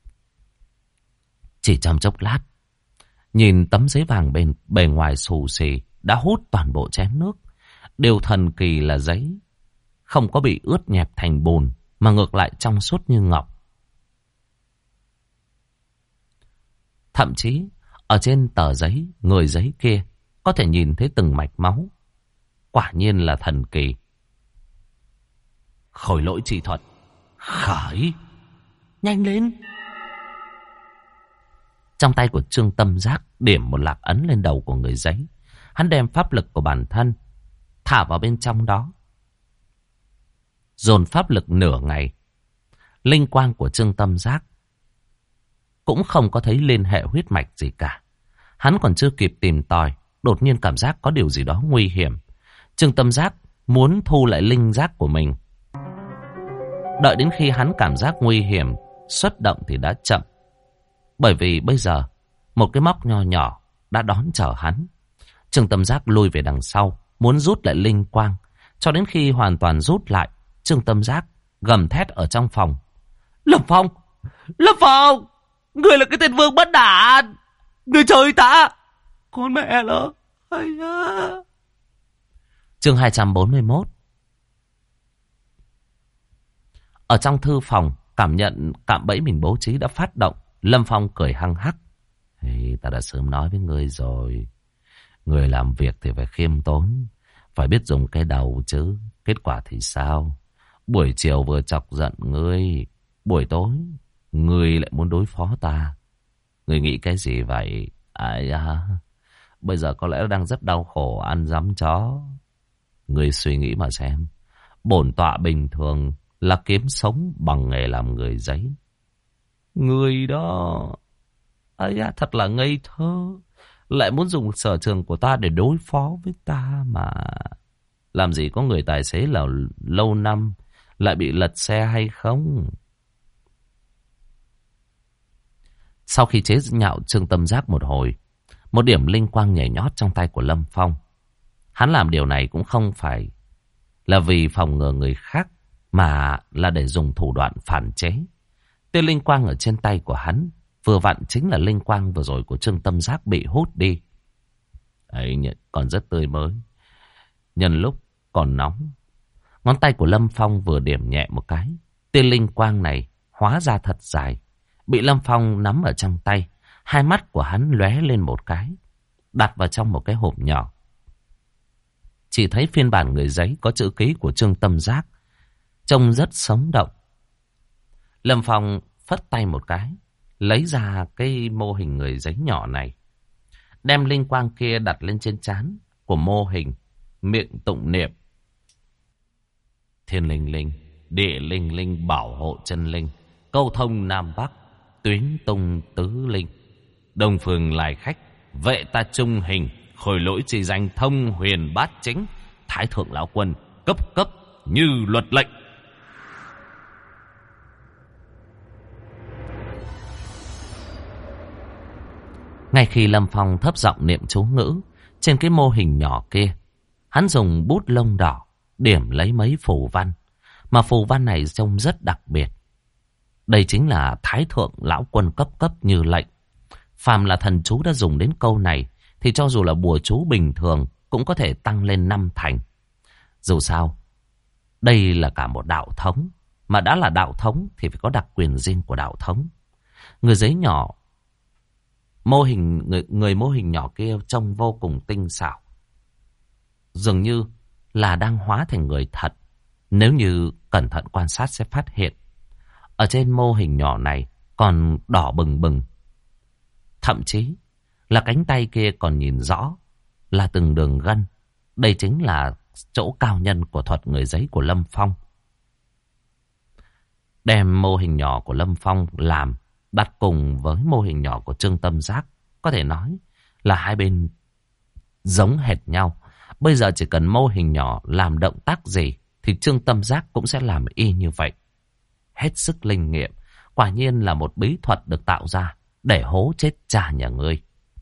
Chỉ trong chốc lát, nhìn tấm giấy vàng bề ngoài xù xì đã hút toàn bộ chén nước. Điều thần kỳ là giấy không có bị ướt nhẹp thành bùn, mà ngược lại trong suốt như ngọc. Thậm chí ở trên tờ giấy, người giấy kia có thể nhìn thấy từng mạch máu. Quả nhiên là thần kỳ. Khôi lỗi chi thuật khởi, nhanh lên! Trong tay của Trương Tâm Giác điểm một lạc ấn lên đầu của người giấy. Hắn đem pháp lực của bản thân thả vào bên trong đó, dồn pháp lực nửa ngày. Linh quang của Trương Tâm Giác cũng không có thấy liên hệ huyết mạch gì cả. Hắn còn chưa kịp tìm tòi, đột nhiên cảm giác có điều gì đó nguy hiểm. Trương Tâm Giác muốn thu lại linh giác của mình. Đợi đến khi hắn cảm giác nguy hiểm xuất động thì đã chậm. Bởi vì bây giờ một cái móc nho nhỏ đã đón chờ hắn. Trương Tâm Giác lùi về đằng sau, muốn rút lại linh quang. Cho đến khi hoàn toàn rút lại, Trương Tâm Giác gầm thét ở trong phòng. Lâm Phong! Lâm Phong! Người là cái tên vương bất đản! Người chơi ta! Con mẹ nó! Chương 241. Ở trong thư phòng, cảm nhận cạm bẫy mình bố trí đã phát động. Lâm Phong cười hăng hắc. Hey, ta đã sớm nói với ngươi rồi. Người làm việc thì phải khiêm tốn, phải biết dùng cái đầu chứ. Kết quả thì sao? Buổi chiều vừa chọc giận ngươi, buổi tối ngươi lại muốn đối phó ta. Ngươi nghĩ cái gì vậy? Ai à, bây giờ có lẽ đang rất đau khổ ăn dấm chó. Ngươi suy nghĩ mà xem. Bổn tọa bình thường là kiếm sống bằng nghề làm người giấy. Ngươi đó, ấy à, thật là ngây thơ. Lại muốn dùng sở trường của ta để đối phó với ta mà. Làm gì có người tài xế là lâu năm lại bị lật xe hay không? Sau khi chế nhạo Trương Tâm Giác một hồi, một điểm linh quang nhảy nhót trong tay của Lâm Phong. Hắn làm điều này cũng không phải là vì phòng ngừa người khác, mà là để dùng thủ đoạn phản chế. Tia linh quang ở trên tay của hắn vừa vặn chính là linh quang vừa rồi của Trương Tâm Giác bị hút đi. Ấy, còn rất tươi mới. Nhân lúc còn nóng. Ngón tay của Lâm Phong vừa điểm nhẹ một cái. Tia linh quang này hóa ra thật dài. Bị Lâm Phong nắm ở trong tay. Hai mắt của hắn lóe lên một cái. Đặt vào trong một cái hộp nhỏ. Chỉ thấy phiên bản người giấy có chữ ký của Trương Tâm Giác. Trông rất sống động. Lâm Phong phất tay một cái. Lấy ra cái mô hình người giấy nhỏ này. Đem linh quang kia đặt lên trên trán của mô hình. Miệng tụng niệm. Thiên linh linh, địa linh linh bảo hộ chân linh. Câu thông Nam Bắc, tuyến tung tứ linh. Đông phương lại khách, vệ ta trung hình. Khôi lỗi chỉ danh thông huyền bát chính. Thái thượng lão quân, cấp cấp như luật lệnh. Ngay khi Lâm Phong thấp giọng niệm chú ngữ, trên cái mô hình nhỏ kia, hắn dùng bút lông đỏ điểm lấy mấy phù văn. Mà phù văn này trông rất đặc biệt. Đây chính là Thái thượng lão quân cấp cấp như lệnh. Phàm là thần chú đã dùng đến câu này, thì cho dù là bùa chú bình thường cũng có thể tăng lên 5 thành. Dù sao, đây là cả một đạo thống. Mà đã là đạo thống thì phải có đặc quyền riêng của đạo thống. Người giấy nhỏ, người mô hình nhỏ kia trông vô cùng tinh xảo. Dường như là đang hóa thành người thật. Nếu như cẩn thận quan sát sẽ phát hiện. Ở trên mô hình nhỏ này còn đỏ bừng bừng. Thậm chí là cánh tay kia còn nhìn rõ là từng đường gân. Đây chính là chỗ cao nhân của thuật người giấy của Lâm Phong. Đem mô hình nhỏ của Lâm Phong làm đặt cùng với mô hình nhỏ của Trương Tâm Giác. Có thể nói là hai bên giống hệt nhau. Bây giờ chỉ cần mô hình nhỏ làm động tác gì thì Trương Tâm Giác cũng sẽ làm y như vậy. Hết sức linh nghiệm. Quả nhiên là một bí thuật được tạo ra để hố chết cha nhà ngươi.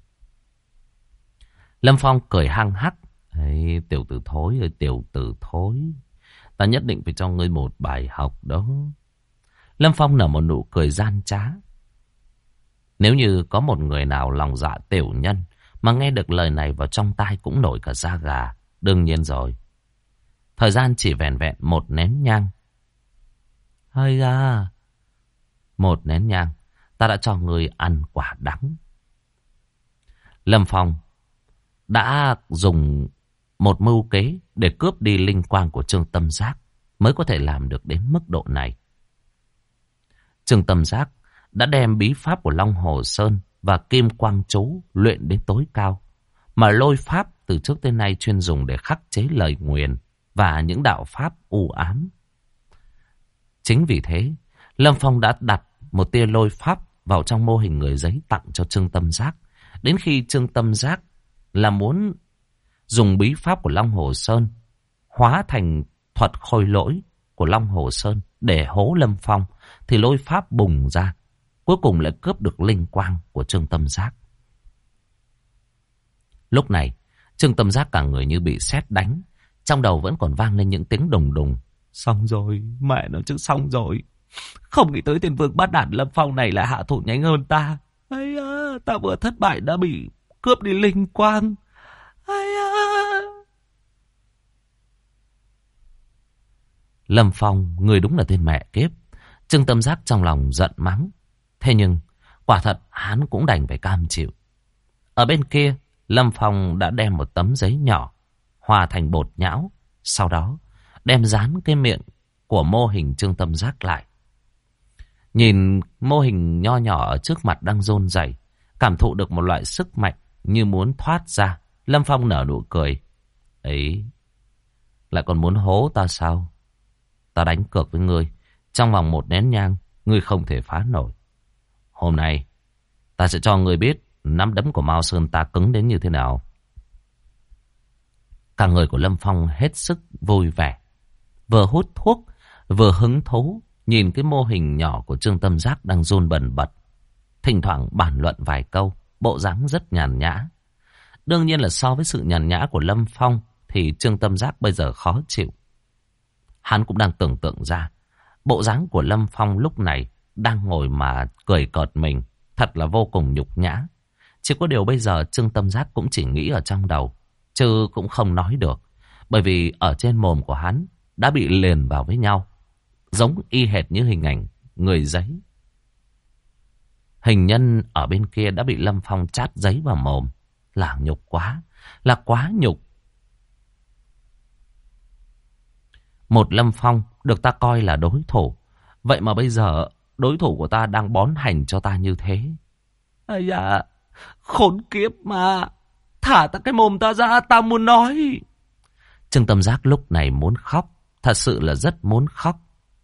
Lâm Phong cười hăng hắc. Ê, tiểu tử thối ơi, tiểu tử thối. Ta nhất định phải cho ngươi một bài học đó. Lâm Phong nở một nụ cười gian trá. Nếu như có một người nào lòng dạ tiểu nhân mà nghe được lời này vào trong tai cũng nổi cả da gà. Đương nhiên rồi. Thời gian chỉ vẹn vẹn một nén nhang. Hơi ra. Một nén nhang. Ta đã cho người ăn quả đắng. Lâm Phong đã dùng một mưu kế để cướp đi linh quang của Trương Tâm Giác mới có thể làm được đến mức độ này. Trương Tâm Giác đã đem bí pháp của Long Hồ Sơn và Kim Quang Chú luyện đến tối cao. Mà lôi pháp từ trước tới nay chuyên dùng để khắc chế lời nguyền và những đạo pháp u ám. Chính vì thế, Lâm Phong đã đặt một tia lôi pháp vào trong mô hình người giấy tặng cho Trương Tâm Giác. Đến khi Trương Tâm Giác là muốn dùng bí pháp của Long Hồ Sơn hóa thành thuật khôi lỗi của Long Hồ Sơn để hố Lâm Phong, thì lôi pháp bùng ra, cuối cùng lại cướp được linh quang của Trương Tâm Giác. Lúc này, Trương Tâm Giác cả người như bị sét đánh, trong đầu vẫn còn vang lên những tiếng đùng đùng. Xong rồi, mẹ nó chứ xong rồi. Không nghĩ tới tên vương bát đản Lâm Phong này lại hạ thủ nhanh hơn ta. Ây à, ta vừa thất bại đã bị cướp đi linh quang. Ây à. Lâm Phong, người đúng là tên mẹ kiếp. Trương Tâm Giác trong lòng giận mắng. Thế nhưng, quả thật hắn cũng đành phải cam chịu. Ở bên kia, Lâm Phong đã đem một tấm giấy nhỏ hòa thành bột nhão. Sau đó, đem dán cái miệng của mô hình Trương Tâm Giác lại. Nhìn mô hình nho nhỏ ở trước mặt đang run rẩy, cảm thụ được một loại sức mạnh như muốn thoát ra. Lâm Phong nở nụ cười. Ấy, lại còn muốn hố ta sao? Ta đánh cược với ngươi. Trong vòng một nén nhang, ngươi không thể phá nổi. Hôm nay, ta sẽ cho ngươi biết nắm đấm của Mao Sơn ta cứng đến như thế nào. Cả người của Lâm Phong hết sức vui vẻ. Vừa hút thuốc, vừa hứng thú, nhìn cái mô hình nhỏ của Trương Tâm Giác đang run bần bật. Thỉnh thoảng bàn luận vài câu, bộ dáng rất nhàn nhã. Đương nhiên là so với sự nhàn nhã của Lâm Phong thì Trương Tâm Giác bây giờ khó chịu. Hắn cũng đang tưởng tượng ra bộ dáng của Lâm Phong lúc này đang ngồi mà cười cợt mình. Thật là vô cùng nhục nhã. Chỉ có điều bây giờ Trương Tâm Giác cũng chỉ nghĩ ở trong đầu, chứ cũng không nói được. Bởi vì ở trên mồm của hắn đã bị liền vào với nhau, giống y hệt như hình ảnh người giấy. Hình nhân ở bên kia đã bị Lâm Phong chát giấy vào mồm. Là nhục quá, là quá nhục. Một Lâm Phong được ta coi là đối thủ, vậy mà bây giờ đối thủ của ta đang bón hành cho ta như thế. Ây da, khốn kiếp mà. Thả ta cái mồm ta ra, ta muốn nói. Trương Tâm Giác lúc này muốn khóc. Thật sự là rất muốn khóc.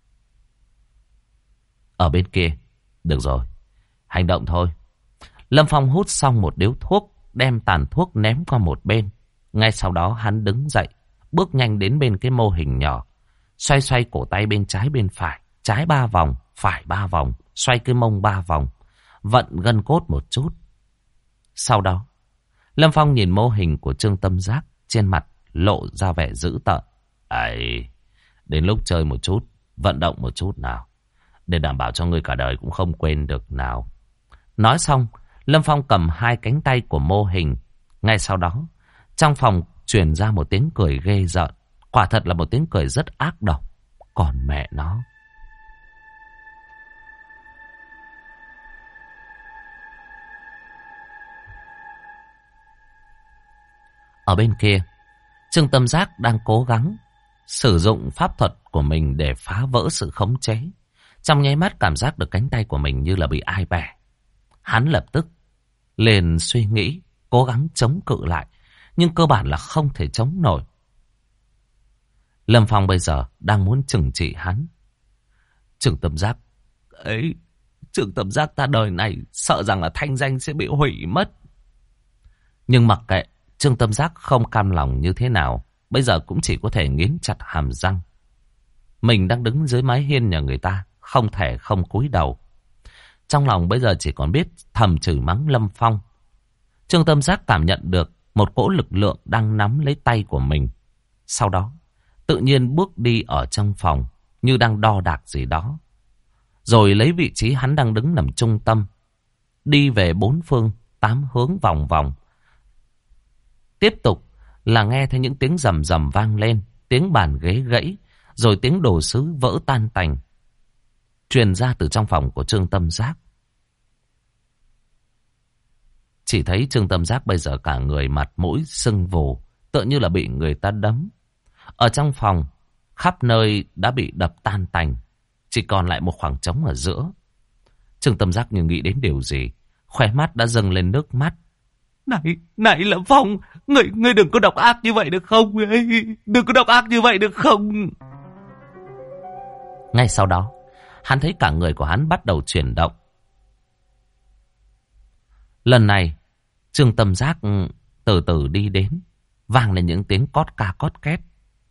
Ở bên kia, được rồi, hành động thôi. Lâm Phong hút xong một điếu thuốc, đem tàn thuốc ném qua một bên. Ngay sau đó hắn đứng dậy, bước nhanh đến bên cái mô hình nhỏ. Xoay xoay cổ tay bên trái bên phải. Trái 3 vòng, phải 3 vòng. Xoay cái mông 3 vòng. Vận gân cốt một chút. Sau đó, Lâm Phong nhìn mô hình của Trương Tâm Giác, trên mặt lộ ra vẻ dữ tợn. Ấy, đến lúc chơi một chút, vận động một chút nào, để đảm bảo cho ngươi cả đời cũng không quên được nào. Nói xong, Lâm Phong cầm 2 cánh tay của mô hình. Ngay sau đó, trong phòng truyền ra một tiếng cười ghê rợn. Quả thật là một tiếng cười rất ác độc. Còn mẹ nó. Ở bên kia, Trương Tâm Giác đang cố gắng sử dụng pháp thuật của mình để phá vỡ sự khống chế. Trong nháy mắt cảm giác được cánh tay của mình như là bị ai bẻ. Hắn lập tức liền suy nghĩ, cố gắng chống cự lại. Nhưng cơ bản là không thể chống nổi. Lâm Phong bây giờ đang muốn trừng trị hắn. Trương Tâm Giác ấy, Trương Tâm Giác ta đời này sợ rằng là thanh danh sẽ bị hủy mất. Nhưng mặc kệ, Trương Tâm Giác không cam lòng như thế nào, bây giờ cũng chỉ có thể nghiến chặt hàm răng. Mình đang đứng dưới mái hiên nhà người ta, không thể không cúi đầu. Trong lòng bây giờ chỉ còn biết thầm chửi mắng Lâm Phong. Trương Tâm Giác cảm nhận được một cỗ lực lượng đang nắm lấy tay của mình. Sau đó, tự nhiên bước đi ở trong phòng như đang đo đạc gì đó. Rồi lấy vị trí hắn đang đứng nằm trung tâm, đi về 4 phương, 8 hướng vòng vòng. Tiếp tục là nghe thấy những tiếng rầm rầm vang lên, tiếng bàn ghế gãy, rồi tiếng đồ sứ vỡ tan tành, truyền ra từ trong phòng của Trương Tâm Giác. Chỉ thấy Trương Tâm Giác bây giờ cả người mặt mũi sưng vù, tựa như là bị người ta đấm. Ở trong phòng, khắp nơi đã bị đập tan tành, chỉ còn lại một khoảng trống ở giữa. Trương Tâm Giác như nghĩ đến điều gì, khóe mắt đã dâng lên nước mắt. Này Lâm Phong, ngươi đừng có độc ác như vậy được không? Đừng có độc ác như vậy được không? Ngay sau đó, hắn thấy cả người của hắn bắt đầu chuyển động. Lần này, Trương Tâm Giác từ từ đi đến, vang lên những tiếng cót ca cót két.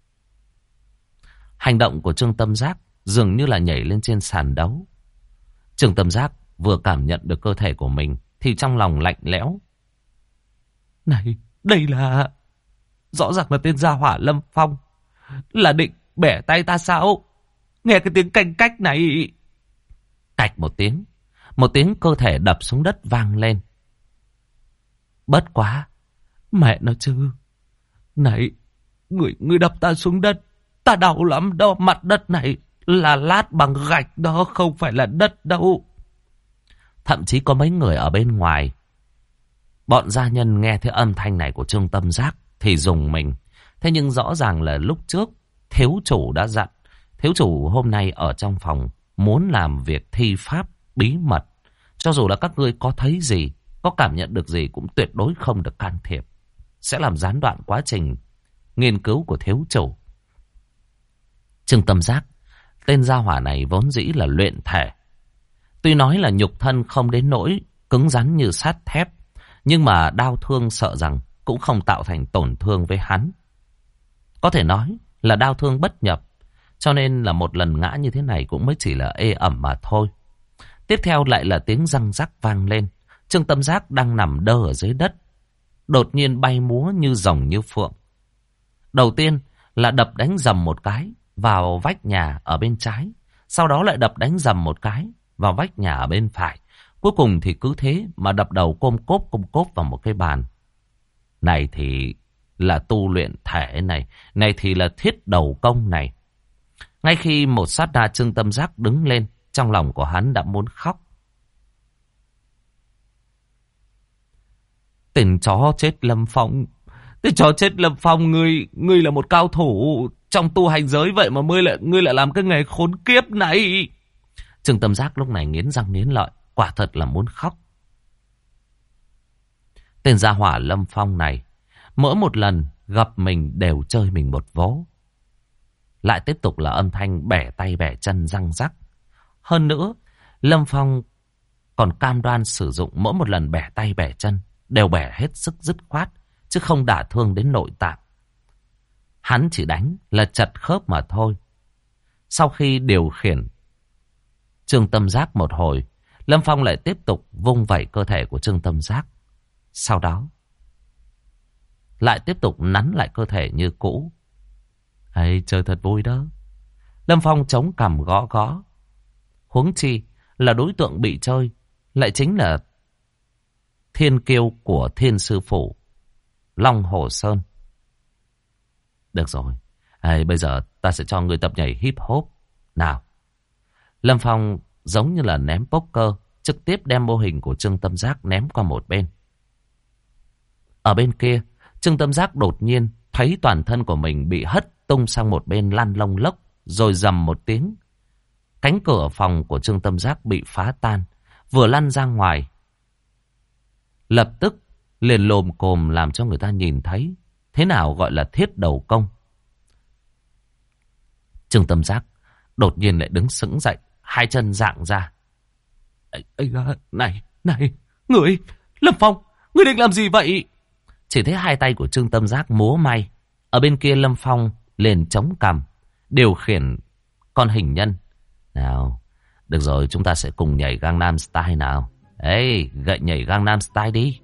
Hành động của Trương Tâm Giác dường như là nhảy lên trên sàn đấu. Trương Tâm Giác vừa cảm nhận được cơ thể của mình thì trong lòng lạnh lẽo. Này, đây là... rõ ràng là tên gia hỏa Lâm Phong. Là định bẻ tay ta sao? Nghe cái tiếng canh cách này. Cạch một tiếng cơ thể đập xuống đất vang lên. Bất quá, mẹ nó chứ. Này, người đập ta xuống đất, ta đau lắm đó. Mặt đất này là lát bằng gạch đó, không phải là đất đâu. Thậm chí có mấy người ở bên ngoài, bọn gia nhân nghe thấy âm thanh này của Trương Tâm Giác thì rùng mình. Thế nhưng rõ ràng là lúc trước thiếu chủ đã dặn, thiếu chủ hôm nay ở trong phòng muốn làm việc thi pháp bí mật. Cho dù là các ngươi có thấy gì, có cảm nhận được gì cũng tuyệt đối không được can thiệp, sẽ làm gián đoạn quá trình nghiên cứu của thiếu chủ. Trương Tâm Giác, tên gia hỏa này vốn dĩ là luyện thể. Tuy nói là nhục thân không đến nỗi cứng rắn như sắt thép, nhưng mà đau thương sợ rằng cũng không tạo thành tổn thương với hắn. Có thể nói là đau thương bất nhập, cho nên là một lần ngã như thế này cũng mới chỉ là ê ẩm mà thôi. Tiếp theo lại là tiếng răng rắc vang lên. Trương Tâm Giác đang nằm đơ ở dưới đất, đột nhiên bay múa như rồng như phượng. Đầu tiên là đập đánh dầm một cái vào vách nhà ở bên trái, sau đó lại đập đánh dầm một cái vào vách nhà ở bên phải. Cuối cùng thì cứ thế mà đập đầu côm cốp vào một cái bàn. Này thì là tu luyện thể này, này thì là thiết đầu công này. Ngay khi một sát na Trương Tâm Giác đứng lên, trong lòng của hắn đã muốn khóc. Tên chó chết Lâm Phong, tên chó chết Lâm Phong, ngươi là một cao thủ trong tu hành giới, vậy mà ngươi lại làm cái nghề khốn kiếp này. Trương Tâm Giác lúc này nghiến răng nghiến lợi, quả thật là muốn khóc. Tên gia hỏa Lâm Phong này, mỗi một lần gặp mình đều chơi mình một vố. Lại tiếp tục là âm thanh bẻ tay bẻ chân răng rắc. Hơn nữa, Lâm Phong còn cam đoan sử dụng mỗi một lần bẻ tay bẻ chân đều bẻ hết sức dứt khoát, chứ không đả thương đến nội tạng. Hắn chỉ đánh là chật khớp mà thôi. Sau khi điều khiển Trương Tâm Giác một hồi, Lâm Phong lại tiếp tục vung vẩy cơ thể của Trương Tâm Giác. Sau đó lại tiếp tục nắn lại cơ thể như cũ. Hay chơi thật vui đó. Lâm Phong chống cằm gõ gõ. Huống chi là đối tượng bị chơi lại chính là thiên kiêu của Thiên Sư Phủ, Long Hồ Sơn. Được rồi, bây giờ ta sẽ cho ngươi tập nhảy hip hop. Nào. Lâm Phong giống như là ném poker, trực tiếp đem mô hình của Trương Tâm Giác ném qua một bên. Ở bên kia, Trương Tâm Giác đột nhiên thấy toàn thân của mình bị hất tung sang một bên lăn lông lốc, rồi rầm một tiếng. Cánh cửa phòng của Trương Tâm Giác bị phá tan, vừa lăn ra ngoài. Lập tức liền lồm cồm làm cho người ta nhìn thấy thế nào gọi là thiết đầu công. Trương Tâm Giác đột nhiên lại đứng sững dậy, hai chân dạng ra. Này, ngươi, Lâm Phong, ngươi định làm gì vậy? Chỉ thấy hai tay của Trương Tâm Giác múa may. Ở bên kia Lâm Phong liền chống cằm, điều khiển con hình nhân. Nào, được rồi, chúng ta sẽ cùng nhảy Gangnam Style nào. Gậy nhảy Gangnam Style đi.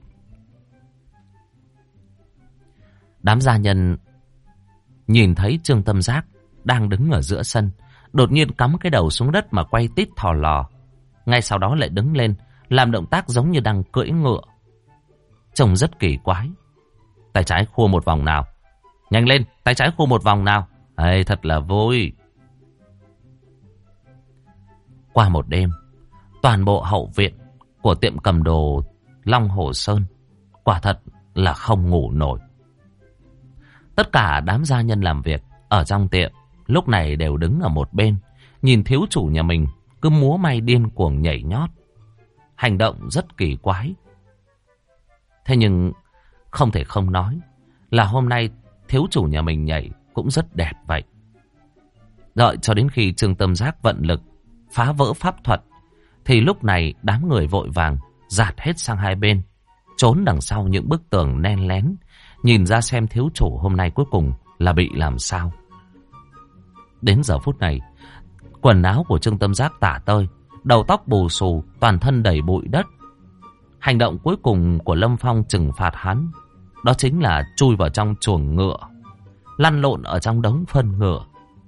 Đám gia nhân nhìn thấy Trương Tâm Giác đang đứng ở giữa sân, đột nhiên cắm cái đầu xuống đất mà quay tít thò lò. Ngay sau đó lại đứng lên, làm động tác giống như đang cưỡi ngựa. Trông rất kỳ quái. Tay trái khua một vòng nào. Nhanh lên, tay trái khua một vòng nào. Thật là vui. Qua một đêm, toàn bộ hậu viện của tiệm cầm đồ Long Hồ Sơn quả thật là không ngủ nổi. Tất cả đám gia nhân làm việc ở trong tiệm lúc này đều đứng ở một bên, nhìn thiếu chủ nhà mình cứ múa may điên cuồng nhảy nhót, hành động rất kỳ quái. Thế nhưng không thể không nói là hôm nay thiếu chủ nhà mình nhảy cũng rất đẹp vậy. Đợi cho đến khi Trương Tâm Giác vận lực phá vỡ pháp thuật, thì lúc này đám người vội vàng dạt hết sang hai bên, trốn đằng sau những bức tường nen lén, nhìn ra xem thiếu chủ hôm nay cuối cùng là bị làm sao. Đến giờ phút này, quần áo của Trương Tâm Giác tả tơi, đầu tóc bù xù, toàn thân đầy bụi đất. Hành động cuối cùng của Lâm Phong trừng phạt hắn, đó chính là chui vào trong chuồng ngựa, lăn lộn ở trong đống phân ngựa.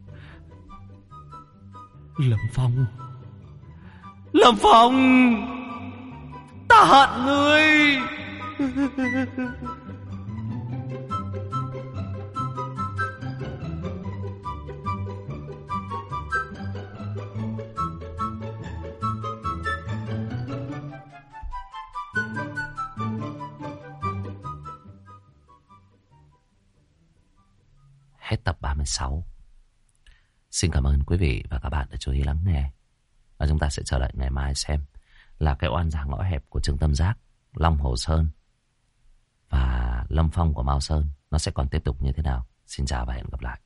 Lâm Phong, ta hận ngươi. Hết tập 36. Xin cảm ơn quý vị và các bạn đã chú ý lắng nghe. Và chúng ta sẽ chờ đợi ngày mai xem là cái oan gia ngõ hẹp của Trương Tâm Giác, Long Hồ Sơn và Lâm Phong của Mao Sơn nó sẽ còn tiếp tục như thế nào. Xin chào và hẹn gặp lại.